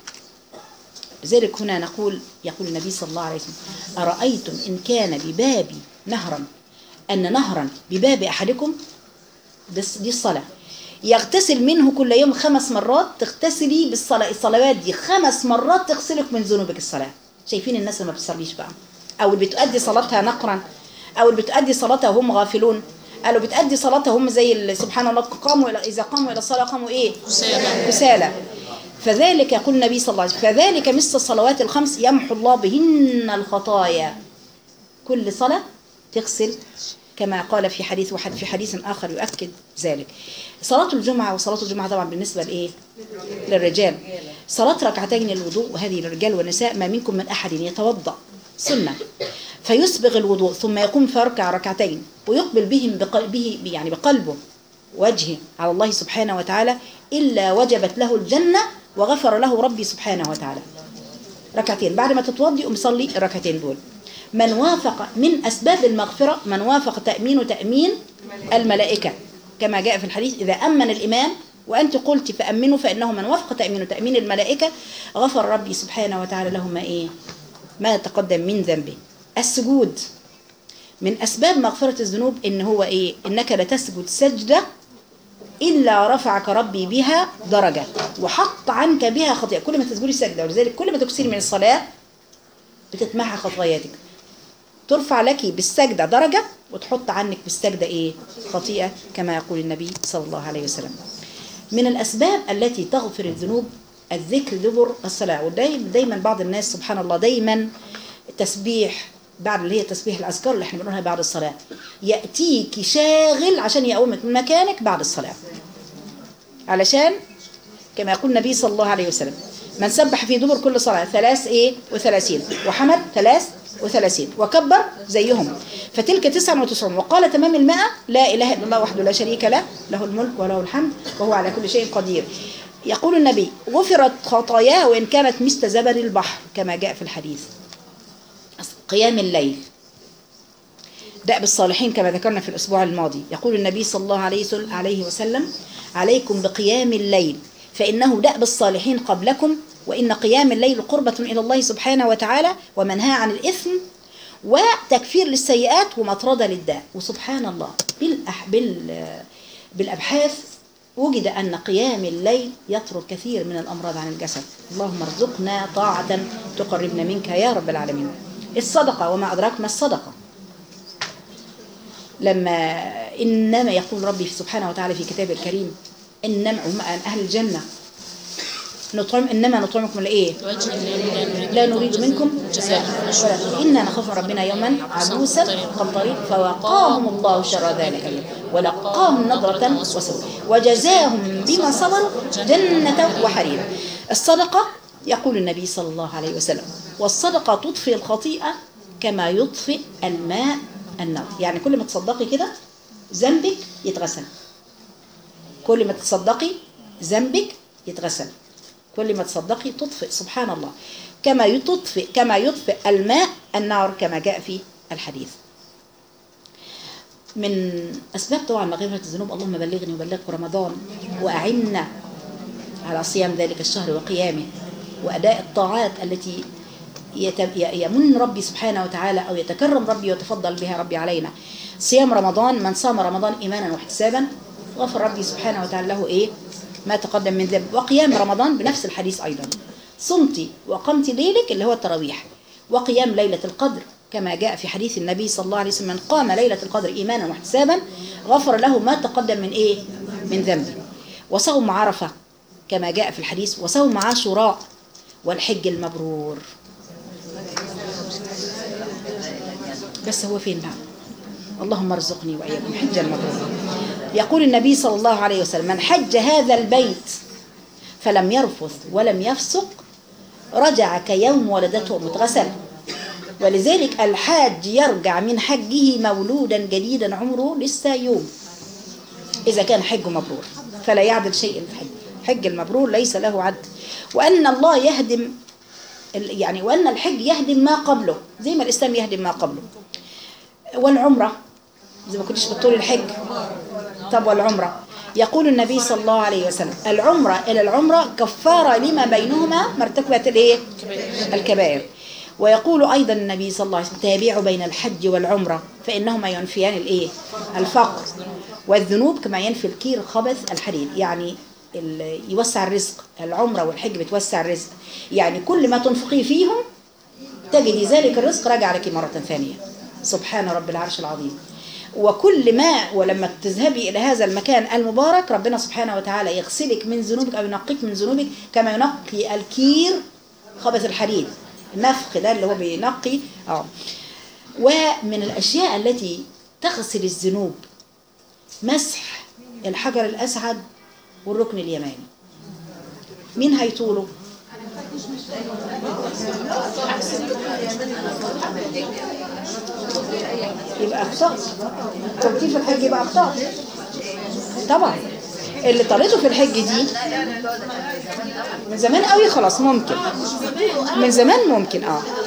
لذلك هنا يقول النبي صلى الله عليه وسلم أرأيتم إن كان ببابي نهرا، أن نهرا بباب أحدكم، دي الصلاة، يغتسل منه كل يوم 5 مرات، تغتسلي بالصلاة. الصلوات دي 5 مرات تغسلك من ذنوبك الصلاة. شايفين الناس اللي ما بتصليش بقى، أو اللي بتؤدي صلاتها نقرا، أو اللي بتؤدي صلاتها وهم غافلون، أو اللي بتؤدي صلاتها هم زي سبحان الله إذا قاموا إلى الصلاة قاموا إيه؟ كسالى. فذلك يقول النبي صلى الله عليه وسلم فذلك مثل الصلوات ال5 يمحو الله بهن الخطايا. كل صلاة تغسل، كما قال في حديث آخر يؤكد ذلك. صلاة الجمعة، وصلاة الجمعة طبعا بالنسبة لإيه؟ للرجال صلاة ركعتين للوضوء، وهذه للرجال والنساء. ما منكم من أحد يتوضأ سنة فيسبغ الوضوء ثم يقوم فيركع ركعتين ويقبل بهم يعني بقلبه وجهه على الله سبحانه وتعالى إلا وجبت له الجنة وغفر له ربي سبحانه وتعالى. ركعتين بعد ما تتوضي صلي الركعتين دول. من وافق من أسباب المغفرة من وافق تأمين الملائكة، كما جاء في الحديث إذا أمن الإمام وأنت قلت فأمنوا، فإنه من وافق تأمين الملائكة غفر ربي سبحانه وتعالى له ما تقدم من ذنبه. السجود من أسباب مغفرة الذنوب. إن هو إيه؟ إنك لتسجد سجدة إلا رفعك ربي بها درجة وحط عنك بها خطيئة. كل ما تسجدي سجدة، ولذلك كل ما تكسري من الصلاة بتتمحى خطاياتك، ترفع لك بالسجدة درجة وتحط عنك بالسجدة إيه؟ خطيئة، كما يقول النبي صلى الله عليه وسلم. من الأسباب التي تغفر الذنوب الذكر دبر الصلاة. ودايما بعض الناس سبحان الله دايما التسبيح بعد اللي هي تسبيح الأذكار اللي احنا بنقولها بعد الصلاة يأتيك شاغل عشان يقومك من مكانك بعد الصلاة، علشان كما يقول النبي صلى الله عليه وسلم من سبح في دبر كل صلاة 33 وحمد 33 وكبر زيهم. فتلك 99. وقال تمام المئة: لا إله إلا الله وحده لا شريك له، له الملك وله الحمد وهو على كل شيء قدير. يقول النبي: غفرت خطاياه وإن كانت مثل زبد البحر، كما جاء في الحديث. قيام الليل دأب الصالحين كما ذكرنا في الأسبوع الماضي. يقول النبي صلى الله عليه وسلم: عليكم بقيام الليل فإنه دأب الصالحين قبلكم، وإن قيام الليل قربة إلى الله سبحانه وتعالى ومنهى عن الإثم وتكفير للسيئات ومطردة للداء. وسبحان الله بالأبحاث وجد أن قيام الليل يطرد كثير من الأمراض عن الجسد. اللهم ارزقنا طاعة تقربنا منك يا رب العالمين. الصدقة، وما أدراك ما الصدقة. لما إنما يقول ربي سبحانه وتعالى في كتابه الكريم: إنما هم أهل الجنة إنما نطعمكم لإيه؟ لا نريد منكم جزاء ولا إنا نخاف ربنا يوما عبوسا قمطريرا فوقاهم الله شر ذلك اليوم ولقاهم نضرة وسرورا وجزاهم بما صبروا جنة وحريرا. الصدقة يقول النبي صلى الله عليه وسلم: والصدقة تطفئ الخطيئة كما يطفئ الماء النار. يعني كل ما تصدقي كده ذنبك يتغسل، كل ما تصدقي ذنبك يتغسل، كل ما تصدقي تطفئ. سبحان الله، كما يطفئ الماء النار كما جاء في الحديث. من أسباب طبعا مغفرة الذنوب: اللهم بلغني وبلغكم رمضان وأعنا على صيام ذلك الشهر وقيامه وأداء الطاعات التي يمن ربي سبحانه وتعالى أو يتكرم ربي ويتفضل بها ربي علينا. صيام رمضان: من صام رمضان إيمانا واحتسابا غفر ربي سبحانه وتعالى له إيه؟ ما تقدم من ذنب. وقيام رمضان بنفس الحديث أيضا: صمتي وقمت ليلك اللي هو التراويح، وقيام ليلة القدر كما جاء في حديث النبي صلى الله عليه وسلم: من قام ليلة القدر إيمانا واحتسابا غفر له ما تقدم من إيه؟ من ذنبه. وصوم عرفة كما جاء في الحديث، وصوم عاشوراء، والحج المبرور. بس هو فين بقى؟ اللهم ارزقني وإياكم حجا مبرورا. يقول النبي صلى الله عليه وسلم: من حج هذا البيت فلم يرفث ولم يفسق رجع كيوم ولدته متغسل. ولذلك الحاج يرجع من حجه مولودا جديدا عمره لسه يوم، إذا كان حجه مبرور، فلا يعدل شيء الحج. حج المبرور ليس له عد. وأن الله يهدم وأن الحج يهدم ما قبله زي ما الإسلام يهدم ما قبله. والعمرة زي ما كنتش بتقول الحج. طب والعمرة؟ يقول النبي صلى الله عليه وسلم: العمرة إلى العمرة كفارة لما بينهما مرتكبة الإيه؟ الكبائر. ويقول أيضا النبي صلى الله عليه وسلم: تابعوا بين الحج والعمرة فإنهما ينفيان الإيه؟ الفقر والذنوب كما ينفي الكير خبث الحديد. يعني يوسع الرزق. العمرة والحج بتوسع الرزق، يعني كل ما تنفقي فيهم تجدي ذلك الرزق راجع لك مرة ثانية. سبحان رب العرش العظيم. وكل ما ولما تذهبي إلى هذا المكان المبارك ربنا سبحانه وتعالى يغسلك من ذنوبك أو ينقيك من ذنوبك كما ينقي الكير خبث الحديد. النفخ ده اللي هو بينقي. ومن الأشياء التي تغسل الذنوب مسح الحجر الأسعد والركن اليماني. مين هيطوله؟ يبقى أخطأت. ترتيب الحج يبقى أخطأت طبعا. اللي طالته في الحج دي من زمان قوي خلاص ممكن، من زمان ممكن.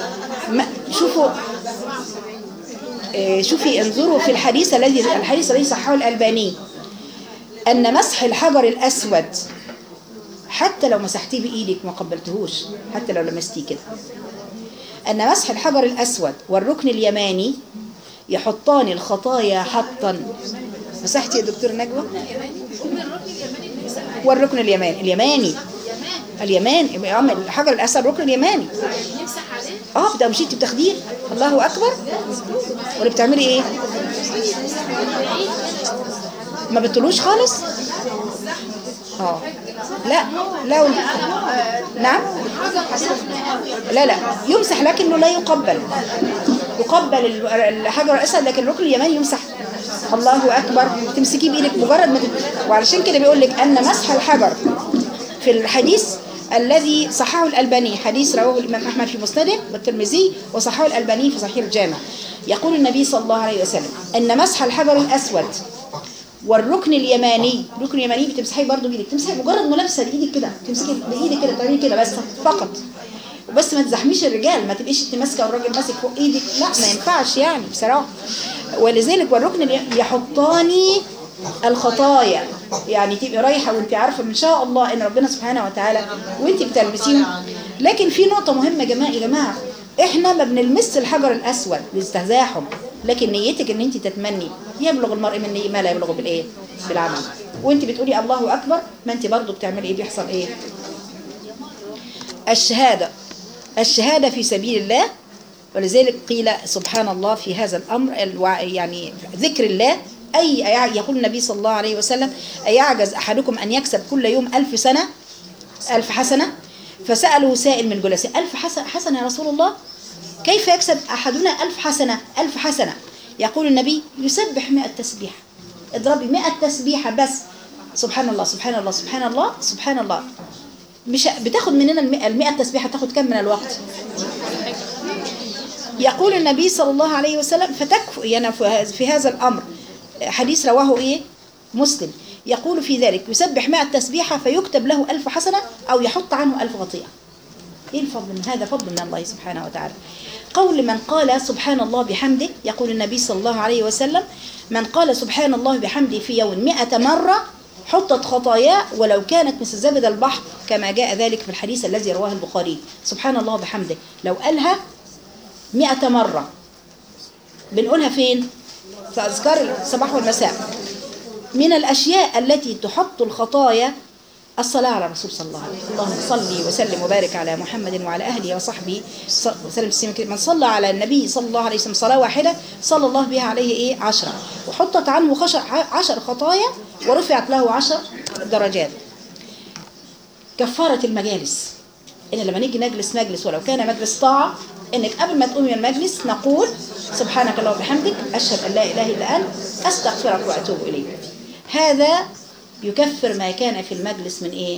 شوفي انظروا في الحديث الذي صححه الألباني أن مسح الحجر الأسود حتى لو مسحتيه بإيدك ما قبلتهوش، حتى لو لمستيه كده، أن مسح الحجر الأسود والركن اليماني يحطان الخطايا حطا. مسحتي يا دكتور نجوى؟ والركن اليماني الحجر الأسود الركن اليماني. ده مشيتي بتاخديه. الله أكبر. ولا بتعملي إيه؟ ما بتطلوش خالص؟ لا نعم لا يمسح لكنه لا يقبل الحجر الأسود، لكن الركن اليماني يمسح. الله أكبر. تمسكيه بإيدك مجرد ما وعلشان كده بيقول لك أن مسح الحجر في الحديث الذي صححه الألباني، حديث رواه الإمام أحمد في مسنده والترمذي وصححه الألباني في صحيح الجامع. يقول النبي صلى الله عليه وسلم أن مسح الحجر الأسود والركن اليماني، الركن اليماني بتمسحيه برضه بايدك، تمسحي مجرد ملابسه بايدك كده، تمسكي بايدك كده تعملي كده بس فقط، وبس ما تزحميش الرجال، ما تبقيش انت ماسكه والراجل ماسك فوق ايدك، لا ما ينفعش يعني بصراحه. ولذلك والركن يحطاني الخطايا، يعني تبقي رايحه وانت عارفه ان شاء الله ان ربنا سبحانه وتعالى وانت بتلبسيهم. لكن في نقطه مهمه يا جماعه، احنا ما بنلمس الحجر الاسود للتزاحم، لكن نيتك ان انت تتمني، يبلغ المرء من ما لا يبلغ بالايه؟ بالعمل. وانت بتقولي الله اكبر، ما انت برضو بتعملي ايه؟ بيحصل ايه؟ الشهاده في سبيل الله. ولذلك قيل سبحان الله في هذا الامر، يعني ذكر الله. يقول النبي صلى الله عليه وسلم: أيعجز أحدكم أن يكسب كل يوم 1000 سنة 1000 حسنة؟ فسأله سائل من جلسه: 1000 حسنة يا رسول الله؟ كيف يكسب أحدنا 1000 حسنة 1000 حسنة؟ يقول النبي: يسبح 100 تسبيحة. اضربي 100 تسبيحة بس، سبحان الله سبحان الله سبحان الله سبحان الله. مش بتاخد مننا 100 تسبيحة تاخد كم من الوقت؟ يقول النبي صلى الله عليه وسلم فتكفي يعني في هذا الأمر، حديث رواه إيه؟ مسلم. يقول في ذلك: يسبح 100 تسبيحة فيكتب له 1000 حسنة أو يحط عنه 1000 خطيئة. إيه الفضل من هذا؟ فضل من الله سبحانه وتعالى. قول من قال سبحان الله بحمده، يقول النبي صلى الله عليه وسلم: من قال سبحان الله بحمده في يوم 100 مرة حطت خطاياه ولو كانت مثل زبد البحر، كما جاء ذلك في الحديث الذي رواه البخاري. سبحان الله بحمده لو قالها 100 مرة، بنقولها فين؟ في أذكار الصباح والمساء. من الأشياء التي تحط الخطايا الصلاة على الرسول صلى الله عليه وسلم. اللهم صل وسلم وبارك على محمد وعلى أهله وصحبه وسلم تسليما. من صلى على النبي صلى الله عليه وسلم صلاة واحدة صلى الله بها عليه إيه؟ 10، وحطت عنه 10 خطايا ورفعت له 10 درجات. كفارة المجالس، إن لما نيجي نجلس مجلس ولو كان مجلس طاعة، إنك قبل ما تقومي من المجلس نقول: سبحانك اللهم وبحمدك أشهد أن لا إله إلا أنت أستغفرك وأتوب إليك. هذا يكفر ما كان في المجلس من إيه؟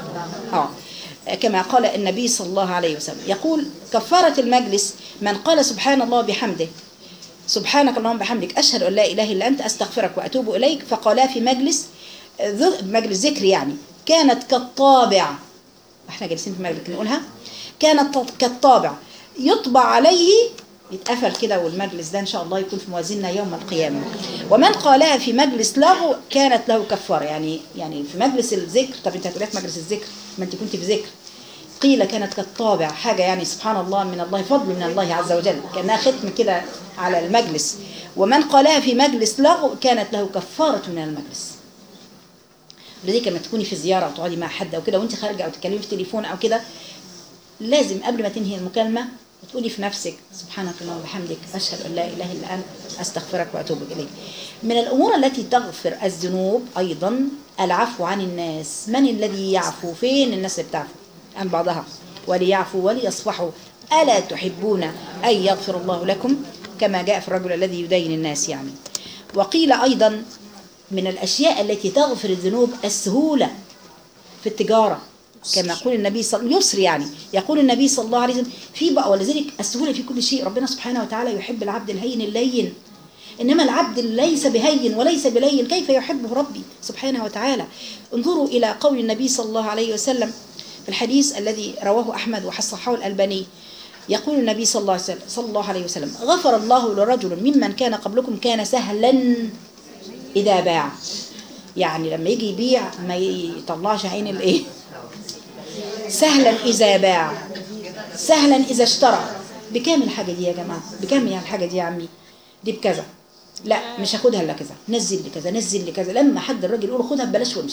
كما قال النبي صلى الله عليه وسلم، يقول: كفارة المجلس من قال سبحان الله بحمده سبحانك اللهم بحمدك أشهد أن لا إله إلا أنت أستغفرك وأتوب إليك، فقالا في مجلس ذكر يعني، كانت كالطابع. احنا جالسين في مجلس نقولها: كانت كالطابع يطبع عليه، يتقفل كده، والمجلس ده إن شاء الله يكون في موازيننا يوم القيامة. ومن قالها في مجلس لغو كانت له كفارة، يعني في مجلس الذكر. طب انت هتقولها في مجلس الذكر، ما انت كنت في ذكر. قيل كانت كالطابع، حاجة يعني سبحان الله من الله، فضل من الله عز وجل، كأنها ختم كده على المجلس. ومن قالها في مجلس لغو كانت له كفارة من المجلس. لذلك لما تكوني في زيارة وتقعدي مع حد أو كده وانت خارجة أو تتكلمي في تليفون أو كده، لازم قبل ما تنهي المكالمة وتقولي في نفسك: سبحانك اللهم وبحمدك أشهد أن لا إله إلا أنت أستغفرك وأتوب إليك. من الأمور التي تغفر الذنوب أيضا العفو عن الناس. من الذي يعفو؟ فين الناس اللي بتعفو عن بعضها؟ وليعفوا وليصفحوا ألا تحبون أن يغفر الله لكم، كما جاء في الرجل الذي يدين الناس يعني. وقيل أيضا من الأشياء التي تغفر الذنوب السهولة في التجارة، كما يقول النبي صلى الله عليه وسلم، يسر يعني. يقول النبي صلى الله عليه وسلم في بقى، ولذلك السهولة في كل شيء. ربنا سبحانه وتعالى يحب العبد الهين اللين، إنما العبد ليس بهين وليس بلين كيف يحبه ربي سبحانه وتعالى. انظروا إلى قول النبي صلى الله عليه وسلم في الحديث الذي رواه أحمد وصححه الألباني. يقول النبي صلى الله عليه وسلم: غفر الله لرجل ممن كان قبلكم كان سهلا إذا باع. يعني لما يجي يبيع ما يطلعش عين الإيه؟ سهلا إذا باع، سهلا إذا اشترى. بكام الحاجة دي يا جماعة؟ بكام يا الحاجة دي يا عمي؟ دي بكذا. لا مش هاخدها إلا كذا، نزل لي كذا نزل لي كذا. لما حد الراجل يقول خدها ببلاش وامشي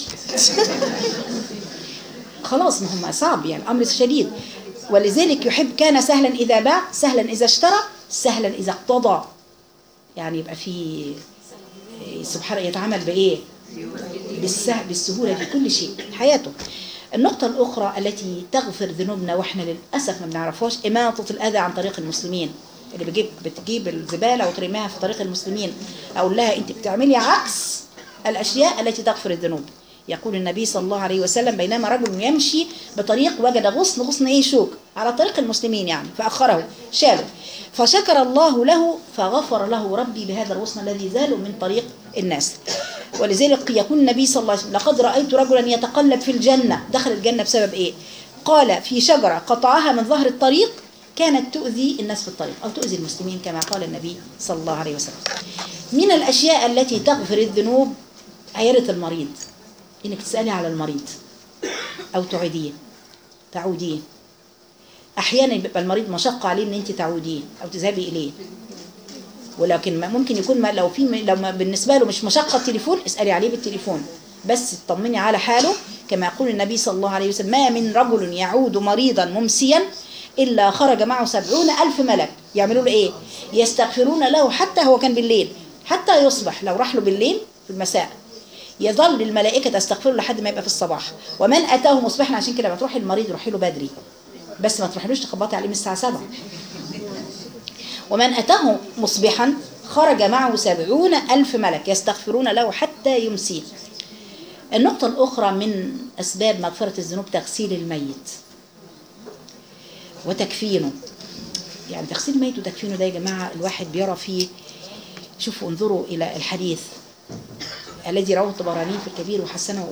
خلاص، ما هم صعب يعني، أمر شديد. ولذلك يحب كان سهلا إذا باع، سهلا إذا اشترى، سهلا إذا اقتضى. يعني يبقى في سبحانه يتعامل بإيه؟ بالسهولة في كل شيء حياته. النقطة الأخرى التي تغفر ذنوبنا وإحنا للأسف ما بنعرفهاش: إماطة الأذى عن طريق المسلمين. اللي بتجيب الزبالة وترميها في طريق المسلمين، أقول لها أنت بتعملي عكس الأشياء التي تغفر الذنوب. يقول النبي صلى الله عليه وسلم بينما رجل يمشي بطريق وجد غصن ايه شوك على طريق المسلمين يعني فأخره شاله فشكر الله له فغفر له ربي بهذا الغصن الذي زاله من طريق الناس. ولذلك يقول النبي صلى الله عليه وسلم لقد رأيت رجلا يتقلب في الجنة. دخل الجنة بسبب ايه؟ قال في شجرة قطعها من ظهر الطريق كانت تؤذي الناس في الطريق أو تؤذي المسلمين كما قال النبي صلى الله عليه وسلم. من الأشياء التي تغفر الذنوب عيادة المريض، إنك تسألي على المريض أو تعوديه. أحيانا يبقى المريض مشقة عليه إن أنت تعوديه أو تذهبي إليه، ولكن ممكن يكون لو بالنسبة له مش مشقة التليفون اسألي عليه بالتليفون بس تطمني على حاله. كما يقول النبي صلى الله عليه وسلم ما من رجل يعود مريضا ممسيا إلا خرج معه 70,000 ملك يعملوا له إيه؟ يستغفرون له حتى هو كان بالليل حتى يصبح. لو راح له بالليل في المساء يظل الملائكة تستغفر له لحد ما يبقى في الصباح. ومن أتاه مصبحا، عشان كده لما تروحي المريض روحي له بدري بس ما تروحيلوش تخبطي عليه من الساعة 7. ومن أتاه مصبحا خرج معه 70,000 ملك يستغفرون له حتى يمسيه. النقطة الأخرى من أسباب مغفرة الذنوب تغسيل الميت وتكفينه. يعني تغسيل الميت وتكفينه ده يا جماعة الواحد بيرى فيه. شوفوا انظروا إلى الحديث الذي رواه الطبراني في الكبير وحسنه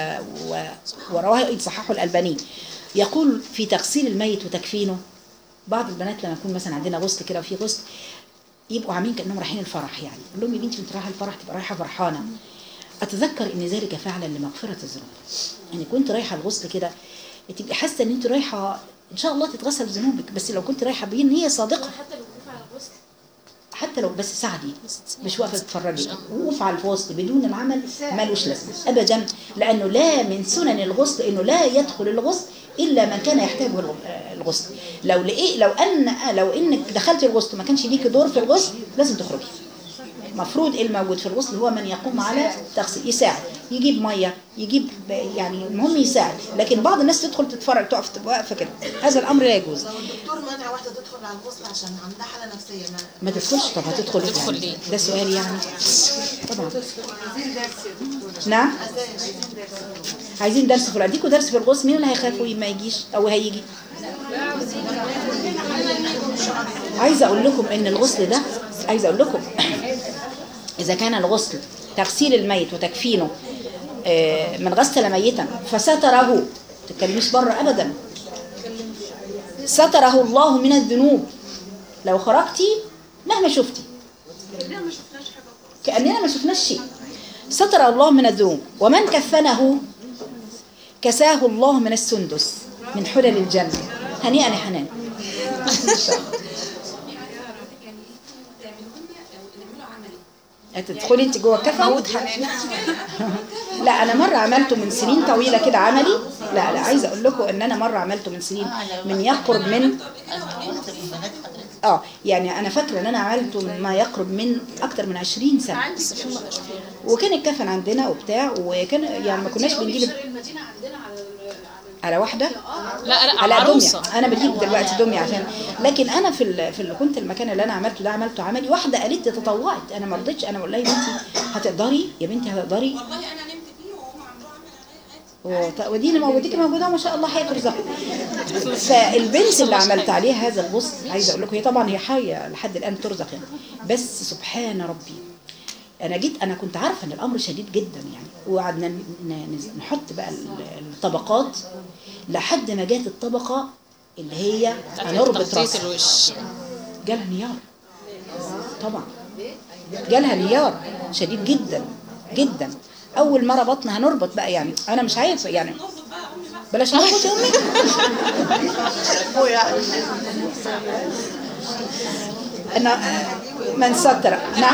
ورواه صححه الألباني. يقول في تغسيل الميت وتكفينه بعض البنات لما يكون مثلا عندنا غسل كده وفي غسل يبقوا عاملين كأنهم رايحين الفرح، يعني يقول لهم يا بنتي انت رايحه الفرح تبقى رايحه فرحانه. اتذكر ان ذلك فعلا لمغفره الذنوب. يعني كنت رايحه الغسل كده تبقي حاسه ان انت رايحه ان شاء الله تتغسل ذنوبك، بس لو كنت رايحه بنيه صادقه حتى لو بس ساعدي مش واقفه تتفرجي. وقوف على الغسل بدون العمل مالوش لازمه ابدا، لانه لا من سنن الغسل انه لا يدخل الغسل الا من كان يحتاج الغسل. لو انك دخلت الغسل ما كانش ليكي دور في الغسل لازم تخرجي. مفروض الموجود في الغسل هو من يقوم على تغسيل، يساعد، يجيب ميه، يجيب يعني المهم يساعد. لكن بعض الناس تدخل تتفرج تقف واقفه كده، هذا الامر لا يجوز. الدكتور منع واحده تدخل على الغسل عشان عندها حاله نفسيه. ما تدخلش. طب هتدخل يعني؟ ده سؤال يعني. طبعا نعم عايزين درس في اديكوا درس في الغسل. مين اللي هيخافوا ما يجيش او هيجي؟ عايزه اقول لكم ان الغسل ده، عايزه اقول لكم إذا كان الغسل تغسيل الميت وتكفينه من غسل ميتا فستره، تتكلميش بره أبدا، ستره الله من الذنوب. لو خرجتي مهما شفتي كأننا ما شفناش شيء. ستر الله من الذنوب. ومن كفنه كساه الله من السندس من حلل الجنة. هنيئا يا حنان. هتدخلي انت جوه الكفن؟ لا انا مره عملته من سنين طويله كده عملي. لا عايزه اقول لكم ان انا مره عملته من سنين من يقرب من يعني انا فاكره ان انا عملته ما يقرب من اكتر من 20 سنه. وكان الكفن عندنا وبتاع، وكان يعني ما كناش بنجيب على واحده. لا على عروسه. دمية. انا بجيب دلوقتي دمية عشان، لكن انا في اللي كنت المكان اللي انا عملته ده عملته عملي. واحده قالت لي تطوعت، انا ما رضيتش. انا بقول لها يا بنتي هتقدري يا بنتي هتقدري. والله انا نمت فيه وهم عملوا عمل عادي. ودينا موجوديك موجوده ما شاء الله حياه رزقك. فالبنت اللي عملت عليها هذا الغسل عايزه اقول لكم هي طبعا هي حيه لحد الان ترزق يعني، بس سبحان ربي انا كنت عارفه ان الامر شديد جدا يعني. وقعدنا نحط بقى الطبقات لحد ما جات الطبقه اللي هي هنربط راسها. جالها انهيار طبعا، جالها انهيار شديد جدا جدا. اول مره بطن هنربط بقى يعني. انا مش عارفه يعني بلاش نربط يا امي. انا من ستر. نعم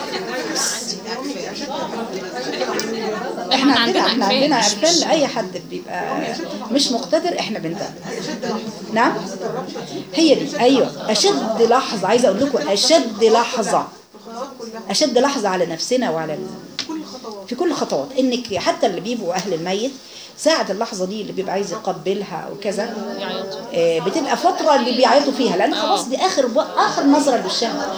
احنا عندنا عرفان لاي حد بيبقى مش مقتدر احنا بنتها. نعم هي دي. ايوه اشد لحظه عايزه اقول لكم اشد لحظه على نفسنا وعلى في كل خطوات. انك حتى اللي بيبقوا اهل الميت ساعة اللحظة دي اللي بيبقى عايز يقبلها أو كذا بتبقى فترة اللي بيعيطوا فيها، لأن خلاص دي آخر نظرة للشهوة.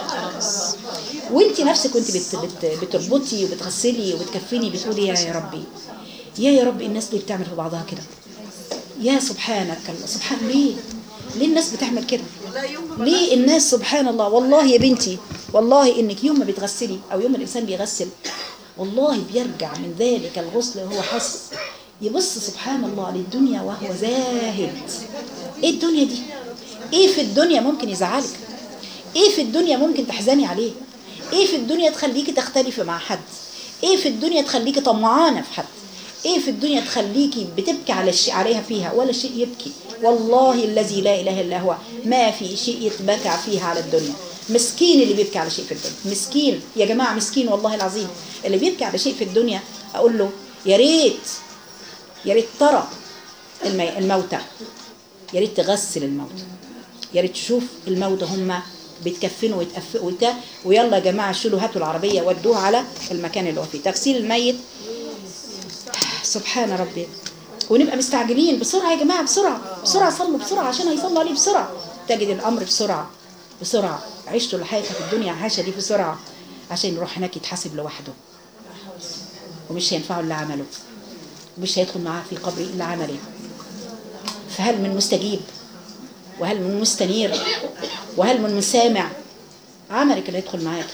وانتي نفسك كنت بتربطي وبتغسلي وبتكفني بتقولي يا ربي يا رب الناس اللي بتعمل في بعضها كده، يا سبحانك الله، سبحان ليه الناس بتعمل كده؟ ليه الناس سبحان الله؟ والله يا بنتي، والله انك يوم ما بتغسلي او يوم الانسان بيغسل، والله بيرجع من ذلك الغسل وهو حس يبص سبحان الله للدنيا وهو زاهد. ايه الدنيا دي؟ ايه في الدنيا ممكن يزعلك؟ ايه في الدنيا ممكن تحزني عليه؟ ايه في الدنيا تخليكي تختلفي مع حد؟ ايه في الدنيا تخليكي طمعانه في حد؟ ايه في الدنيا تخليكي بتبكي على الشيء عليها فيها ولا شيء يبكي؟ والله الذي لا اله الا هو ما في شيء يتبكى فيها على الدنيا. مسكين اللي بيبكي على شيء في الدنيا، مسكين يا جماعه، مسكين والله العظيم اللي بيبكي على شيء في الدنيا. اقول له يا ريت، يا ريت ترى الموتى، يا ريت تغسل الموتى، يا ريت تشوف الموتى هم بيتكفنوا ويتقفقوا ويلا يا جماعه شيلوا هاتوا العربيه ودوها على المكان اللي هو فيه تغسيل الميت. سبحان ربي. ونبقى مستعجلين بسرعه يا جماعه، بسرعه بسرعه صلوا بسرعه عشان هيصلوا عليه بسرعه. تجد الامر بسرعه بسرعه. عشتوا الحياه في الدنيا عاشه دي بسرعه عشان يروح هناك يتحاسب لوحده، ومش هينفعه الا عمله، ومش هيدخل معاه في قبره الا عمله. فهل من مستجيب؟ وهل من مستنير؟ وهل من مسامع؟ عملك اللي يدخل معاك.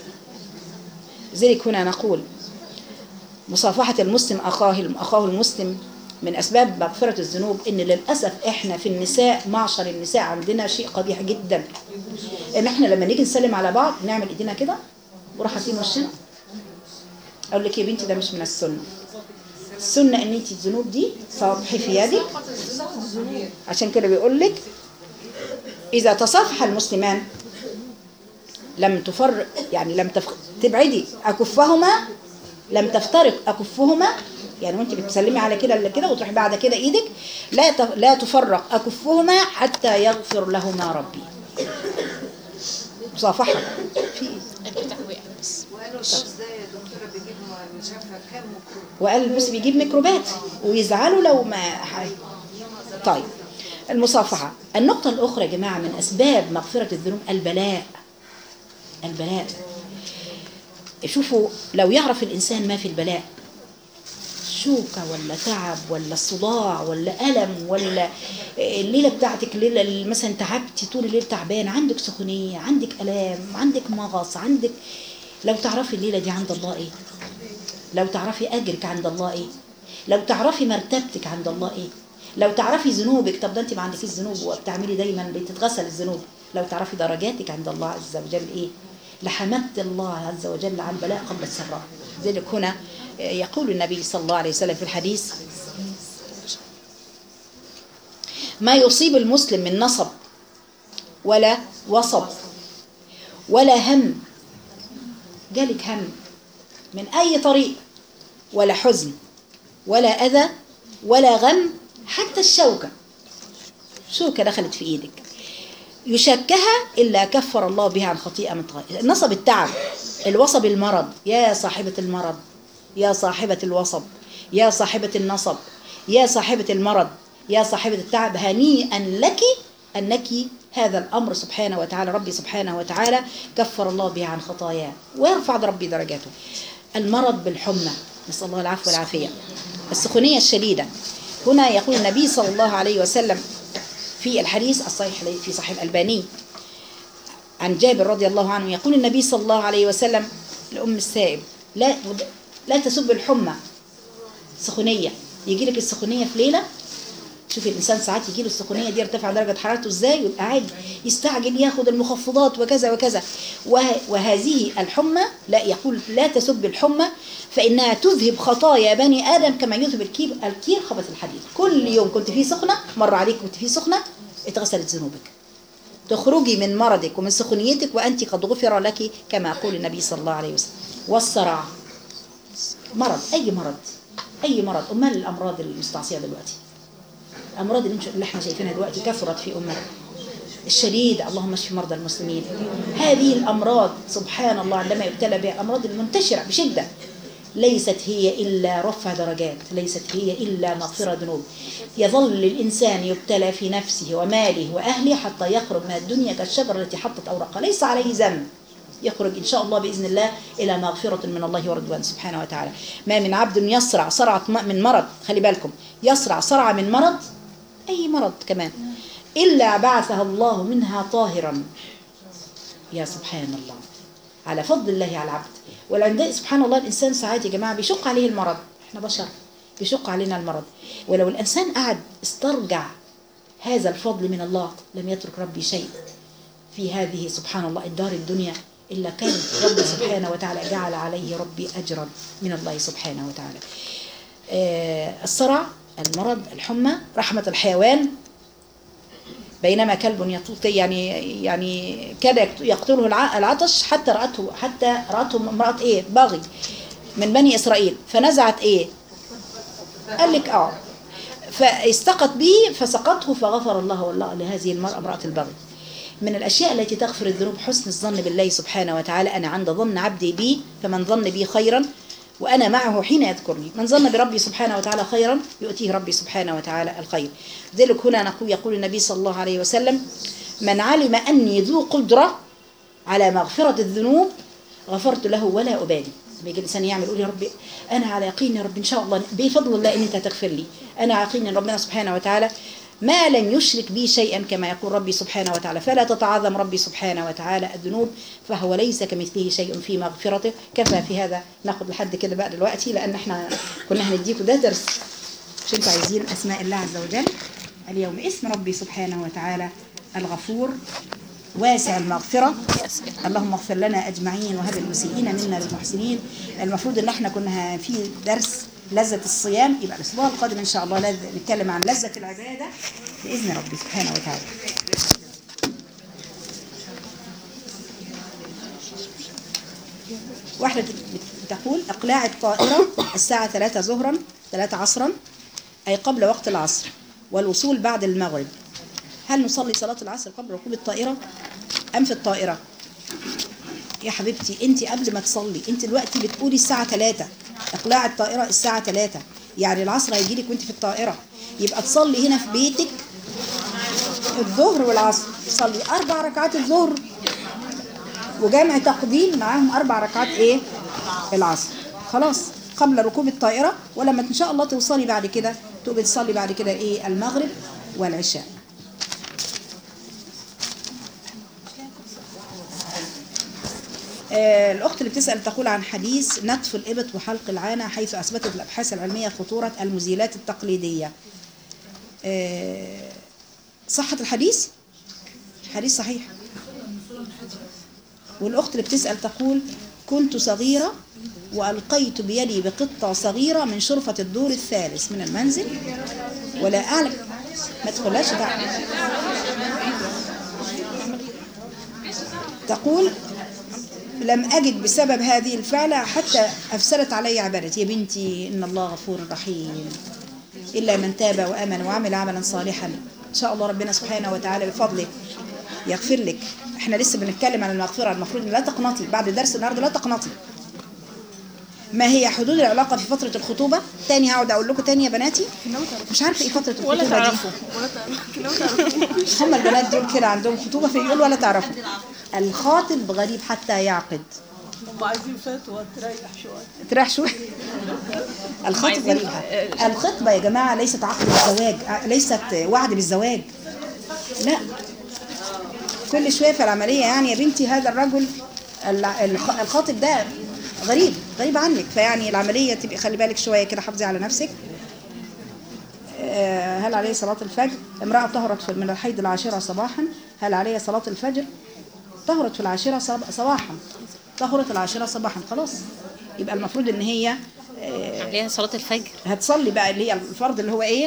لذلك هنا نقول مصافحة المسلم أخاه المسلم من أسباب مغفرة الذنوب. إن للأسف إحنا في النساء، معشر النساء، عندنا شيء قبيح جدا، إن إحنا لما نيجي نسلم على بعض نعمل إيدينا كده وراح حاطين وشنا. أقول لك يا بنتي ده مش من السنة. السنة إن أنت الذنوب دي صافحي في يدك. عشان كده بيقول لك إذا تصافح المسلمان لم تفرق، يعني لم تبعدي أكفهما، لم تفترق أكفهما. يعني وانت بتسلمي على كده الا كده وتروحي بعد كده ايدك، لا تفرق أكفهما حتى يغفر لهما ربي. مصافحة في وقالوا ازاي يا دكتوره بيجيب مش عارفه كام ميكروب، وقال بس بيجيب ميكروبات ويزعلوا لو ما طيب. المصافحة. النقطة الأخرى يا جماعة من أسباب مغفرة الذنوب البلاء. البلاء. شوفوا لو يعرف الإنسان ما في البلاء، شوكة ولا تعب ولا صداع ولا ألم، ولا الليلة بتاعتك الليلة مثلا تعبتي طول الليل تعبان، عندك سخونية، عندك ألام، عندك مغص، عندك، لو تعرفي الليلة دي عند الله إيه، لو تعرفي أجرك عند الله إيه، لو تعرفي مرتبتك عند الله إيه، لو تعرفي ذنوبك. طب ده أنت ما عندكيش ذنوب وبتعملي دايما بتتغسل الذنوب. لو تعرفي درجاتك عند الله عز وجل إيه، لحمدت الله عز وجل على البلاء قبل السراء. ذلك هنا يقول النبي صلى الله عليه وسلم في الحديث ما يصيب المسلم من نصب ولا وصب ولا هم، جالك هم من أي طريق، ولا حزن ولا أذى ولا غم، حتى الشوكة، شوكة دخلت في إيدك يشكها إلا كفر الله بها عن خطيئة من طغى. النصب التعب، الوصب المرض. يا صاحبة المرض، يا صاحبة الوصب، يا صاحبة النصب، يا صاحبة المرض، يا صاحبة التعب، هنيئا لك أنك هذا الأمر سبحانه وتعالى ربي سبحانه وتعالى كفر الله بها عن خطاياه ويرفع ربي درجاته. المرض بالحمى، نسأل الله العفو والعافية. السخونية الشديدة. هنا يقول النبي صلى الله عليه وسلم في الحديث الصحيح في صحيح الألباني عن جابر رضي الله عنه، يقول النبي صلى الله عليه وسلم لأم السائب لا تسب الحمى. سخونية، يجي لك السخونية في ليلة، شوفي الإنسان ساعات يجي له السخونية دي ارتفع درجة حرارته ازاي، ويبقى قاعد يستعجل ياخد المخفضات وكذا وكذا. وهذه الحمى لا، يقول لا تسب الحمى فإنها تذهب خطايا بني آدم كما يذهب الكير خبث الحديد. كل يوم كنت فيه سخنة، مر عليك كنت فيه سخنة، اتغسلت ذنوبك، تخرجي من مرضك ومن سخونيتك وأنت قد غفر لك كما يقول النبي صلى الله عليه وسلم. والصرع، مرض، أي مرض، أي مرض. أمال الأمراض المستعصية دلوقتي، الأمراض اللي احنا شايفينها دلوقتي كثرت في أمتنا الشديد، اللهم اشف مرضى المسلمين. هذه الأمراض سبحان الله عندما يبتلى بها، الأمراض المنتشرة بشدة، ليست هي إلا رفع درجات، ليست هي إلا مغفرة ذنوب. يظل الإنسان يبتلى في نفسه وماله وأهله حتى يخرج من الدنيا كالشجرة التي حطت أوراقها، ليس عليه ذنب، يخرج إن شاء الله بإذن الله إلى مغفرة من الله ورضوان سبحانه وتعالى. ما من عبد يسرع صرعة من مرض، خلي بالكم، يسرع صرعة من مرض، أي مرض كمان، إلا بعثها الله منها طاهرا. يا سبحان الله، على فضل الله على العبد. والعند سبحان الله الإنسان ساعات يا جماعة بيشق عليه المرض، إحنا بشر بيشق علينا المرض، ولو الإنسان قعد استرجع هذا الفضل من الله لم يترك ربي شيء في هذه سبحان الله الدار الدنيا إلا كان ربي سبحانه وتعالى جعل عليه ربي أجرا من الله سبحانه وتعالى. الصرع، المرض، الحمى، رحمة الحيوان، بينما كلب يطوط يعني كاد يقتله العطش حتى رأته امرأة ايه باغي من بني إسرائيل فنزعت ايه، قال لك فاستقت به فسقته فغفر الله لهذه المرأة امرأة البغي. من الأشياء التي تغفر الذنوب حسن الظن بالله سبحانه وتعالى. أنا عند ظن عبدي بي فمن ظن بي خيرا وأنا معه حين يذكرني. من ظن بربي سبحانه وتعالى خيرا يؤتيه ربي سبحانه وتعالى الخير. ذلك هنا يقول النبي صلى الله عليه وسلم: من علم أني ذو قدرة على مغفرة الذنوب غفرت له ولا أبالي. بيجي الإنسان يعمل يقول يا ربي أنا على يقين يا رب إن شاء الله بفضل الله إن أنت تغفر لي، أنا على يقين إن ربنا سبحانه وتعالى ما لم يشرك بي شيئا كما يقول ربي سبحانه وتعالى، فلا تتعاظم ربي سبحانه وتعالى الذنوب فهو ليس كمثله شيء في مغفرته. كفى في هذا، ناخد لحد كده بقى دلوقتي لأن احنا كنا هنديكم ده درس مش انتوا عايزين أسماء الله عز وجل. اليوم اسم ربي سبحانه وتعالى الغفور واسع المغفرة. اللهم اغفر لنا أجمعين وهب المسيئين منا للمحسنين. المفروض ان احنا كنا في درس لذة الصيام، يبقى الأسبوع القادم إن شاء الله نتكلم عن لذة العبادة بإذن ربي سبحانه وتعالى. واحدة بتقول: إقلاع الطائرة الساعة 3 ظهرا 3 عصرا أي قبل وقت العصر والوصول بعد المغرب، هل نصلي صلاة العصر قبل ركوب الطائرة أم في الطائرة؟ يا حبيبتي أنت قبل ما تصلي، أنت دلوقتي بتقولي الساعة 3، إقلاع الطائرة الساعة 3، يعني العصر هيجيلك وأنت في الطائرة، يبقى تصلي هنا في بيتك الظهر والعصر، تصلي 4 ركعات الظهر وجمع تقديم معاهم 4 ركعات ايه العصر، خلاص قبل ركوب الطائرة. ولما ان شاء الله توصلي بعد كده تبقي تصلي بعد كده ايه المغرب والعشاء. الأخت اللي بتسأل تقول عن حديث نتف الإبط وحلق العانة حيث أثبتت الأبحاث العلمية خطورة المزيلات التقليدية. صحة الحديث؟ حديث صحيح. والأخت اللي بتسأل تقول: كنت صغيرة وألقيت بيدي بقطة صغيرة من شرفة الدور الثالث من المنزل ولا أعلم. ما تقولهاش تقول: لم أجد بسبب هذه الفعلة حتى أفسدت علي عبادتي. يا بنتي إن الله غفور رحيم إلا من تاب وآمن وعمل عملا صالحا. إن شاء الله ربنا سبحانه وتعالى بفضله يغفر لك. احنا لسه بنتكلم عن المغفرة، المفروض لا تقنطي بعد درس النهارده، لا تقنطي. ما هي حدود العلاقة في فترة الخطوبة؟ تاني هقعد أقول لكم تاني يا بناتي، مش عارفة إيه فترة الخطوبة ولا دي. تعرفوا هم البنات دول كده عندهم خطوبة فيقولوا ولا تعرفوا. الخاطب غريب حتى يعقد. هم عايزين فتوى تريح شوية. تريح شوية. الخاطب غريب. الخطبة يا جماعة ليست عقد بالزواج، ليست وعد بالزواج، لا. كل شوية في العملية يعني يا بنتي هذا الرجل الخاطب ده غريب عنك، فيعني العملية تبقى خلي بالك شوية كده، حافظي على نفسك. هل عليه صلاة الفجر؟ امرأة طهرت من الحيض 10 صباحا، هل عليه صلاة الفجر؟ طهرت في 10 صباحا، طهرت 10 صباحا، خلاص يبقى المفروض ان هي عليها صلاة الفجر، هتصلي بقى اللي هي الفرض اللي هو ايه،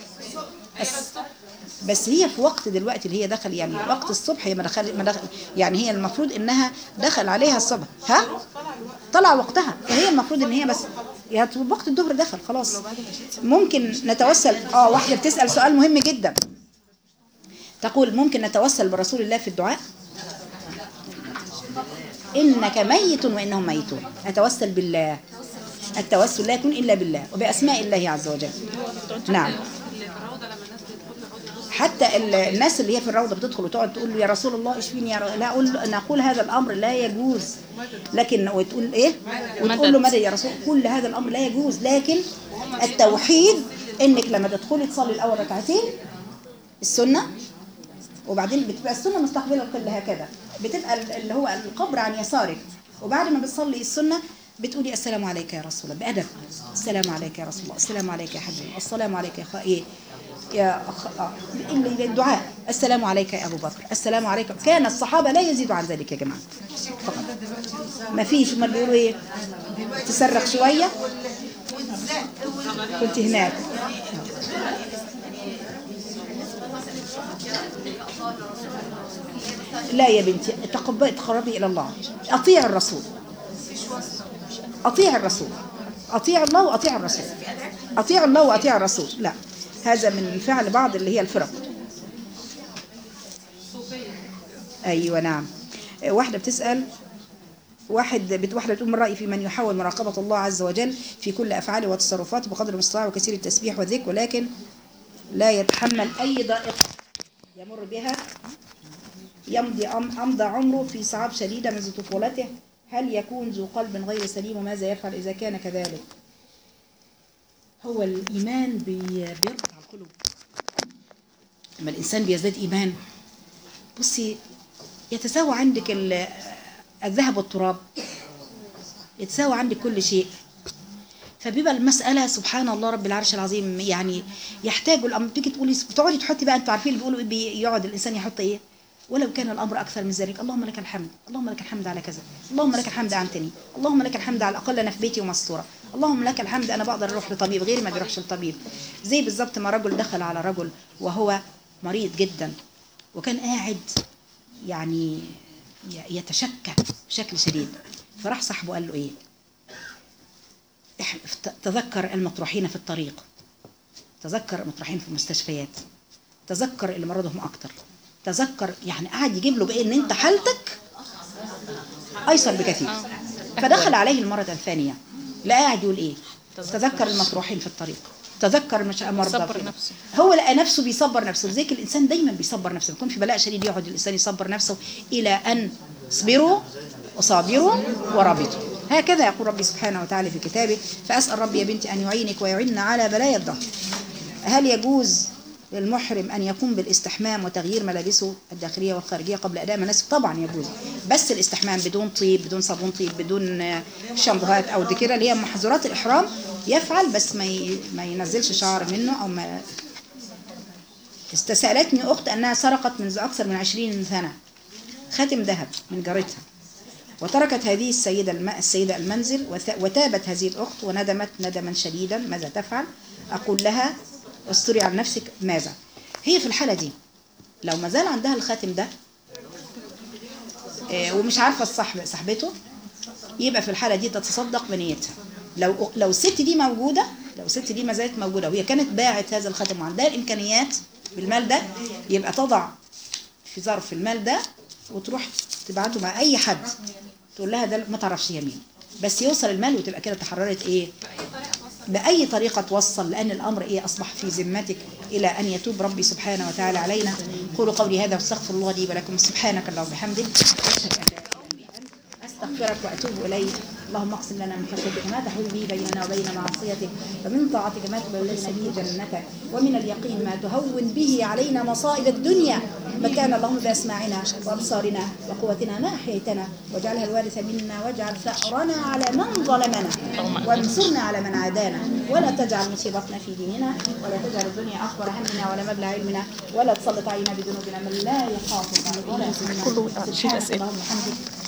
بس هي في وقت دلوقتي اللي هي دخل يعني وقت الصبح، هي ما دخل يعني هي المفروض انها دخل عليها الصبح، ها طلع وقتها، فهي المفروض ان هي بس يعني وقت الظهر دخل خلاص. ممكن نتوسل. واحدة بتسأل سؤال مهم جدا، تقول: ممكن نتوسل برسول الله في الدعاء؟ إنك ميت وإنهم ميتون. أتوسل بالله، التوسل لا يكون إلا بالله وبأسماء الله عز وجل. نعم حتى الناس اللي هي في الروضه بتدخل وتقعد تقول له يا رسول الله اشفيني يا لا اقول نقول هذا الامر لا يجوز، لكن وتقول ايه وتقول له مدد يا رسول، كل هذا الامر لا يجوز. لكن التوحيد انك لما تدخلي تصلي الاول ركعتين السنه، وبعدين بتبقى السنه مستقبله القبله هكذا، بتبقى اللي هو القبر عن يسارك، وبعد ما بتصلي السنه بتقولي السلام عليك يا رسول الله بأدب، السلام عليك يا رسول الله، السلام عليك يا حبيبي، السلام عليك يا ايه يا أخ الدعاء، السلام عليك يا أبو بكر، السلام عليكم. كان الصحابة لا يزيدوا عن ذلك يا جماعة فقط، ما فيش. ما بيقولوا ايه تصرخ شوية كنت هناك. لا يا بنتي تقربي إلى الله، أطيع الرسول، أطيع الرسول، أطيع الله وأطيع الرسول، أطيع الله وأطيع الرسول. لا، هذا من فعل بعض اللي هي الفرق. أيوة نعم. واحدة بتسأل، واحدة بتقول من رأيي في من يحاول مراقبة الله عز وجل في كل أفعاله وتصرفاته بقدر المستطاع وكثير التسبيح والذكر، ولكن لا يتحمل أي ضائقة يمر بها، أمضى عمره في صعاب شديدة منذ طفولته، هل يكون ذو قلب غير سليم وماذا يفعل إذا كان كذلك؟ هو الإيمان بيربط على القلوب. لما الإنسان بيزداد إيمان، بصي يتساوى عندك الذهب والتراب، يتساوى عندك كل شيء، فبيبقى المسألة سبحان الله رب العرش العظيم. يعني يحتاج الأمر، تيجي تقولي بتقعدي تحطي بقى، انتوا عارفين اللي بيقولوا بيقعد الإنسان يحط إيه، ولو كان الأمر أكثر من ذلك، اللهم لك الحمد، اللهم لك الحمد على كذا، اللهم لك الحمد عنتني، اللهم لك الحمد على الأقل أنا في بيتي ومستورة، اللهم لك الحمد أنا بقدر أروح لطبيب غيري ما بيروحش لطبيب. زي بالظبط ما رجل دخل على رجل وهو مريض جدا، وكان قاعد يعني يتشكى بشكل شديد، فراح صاحبه قال له إيه، تذكر المطروحين في الطريق، تذكر المطروحين في المستشفيات، تذكر اللي مرضهم أكتر، تذكر، يعني قاعد يجيب له بإيه ان انت حالتك ايسر بكثير. فدخل عليه المرة الثانية، لا قاعد يقول ايه، تذكر المطروحين في الطريق، تذكر مش مرضى، هو لقى نفسه بيصبر نفسه. لذلك الانسان دايما بيصبر نفسه، يكون في بلاء شديد يقعد الانسان يصبر نفسه الى ان اصبروا وصابروا ورابطوا، هكذا يقول ربي سبحانه وتعالى في كتابه. فاسال ربي يا بنتي ان يعينك ويعيننا على بلايا الدهر. هل يجوز للمحرم أن يقوم بالاستحمام وتغيير ملابسه الداخلية والخارجية قبل أداء مناسك؟ طبعا يجوز، بس الاستحمام بدون طيب، بدون صابون طيب، بدون شامبوهات أو كده اللي هي محظورات الإحرام يفعل، بس ما ينزلش شعر منه. أو ما استسألتني أخت أنها سرقت منذ أكثر من 20 سنة خاتم ذهب من جارتها، وتركت هذه السيدة المنزل، وتابت هذه الأخت وندمت ندما شديدا. ماذا تفعل؟ أقول لها استري عن نفسك. ماذا؟ هي في الحالة دي لو ما زال عندها الخاتم ده ومش عارفة صاحبته، يبقى في الحالة دي تتصدق بنيتها. لو الست دي موجودة، لو الست دي ما زالت موجودة وهي كانت باعت هذا الخاتم وعندها الإمكانيات بالمال ده، يبقى تضع في ظرف المال ده وتروح تبعته مع أي حد، تقول لها ده ما تعرفش يمين، بس يوصل المال وتبقى كده تحررت إيه بأي طريقة توصل، لأن الأمر إيه أصبح في ذمتك إلى أن يتوب ربي سبحانه وتعالى علينا. قولوا قولي هذا واستغفر الله لي ولكم. سبحانك اللهم وبحمدك أستغفرك وأتوب إليك. اللهم اقسم لنا من خشيتك ما تحول به بيننا وبين معصيتك، ومن طاعتك ما تبلغنا به جنتك، ومن اليقين ما تهون به علينا مصائب الدنيا. مكان اللهم بأسماعنا وأبصارنا وقوتنا ما أحييتنا، واجعلها الوارث منا، واجعل ثأرنا على من ظلمنا، وانصرنا على من عادانا، ولا تجعل مصيبتنا في ديننا، ولا تجعل الدنيا أكبر همنا ولا مبلغ علمنا، ولا تسلط علينا بذنوبنا من لا يخافك ولا يرحمنا. سبحانك اللهم وبحمدك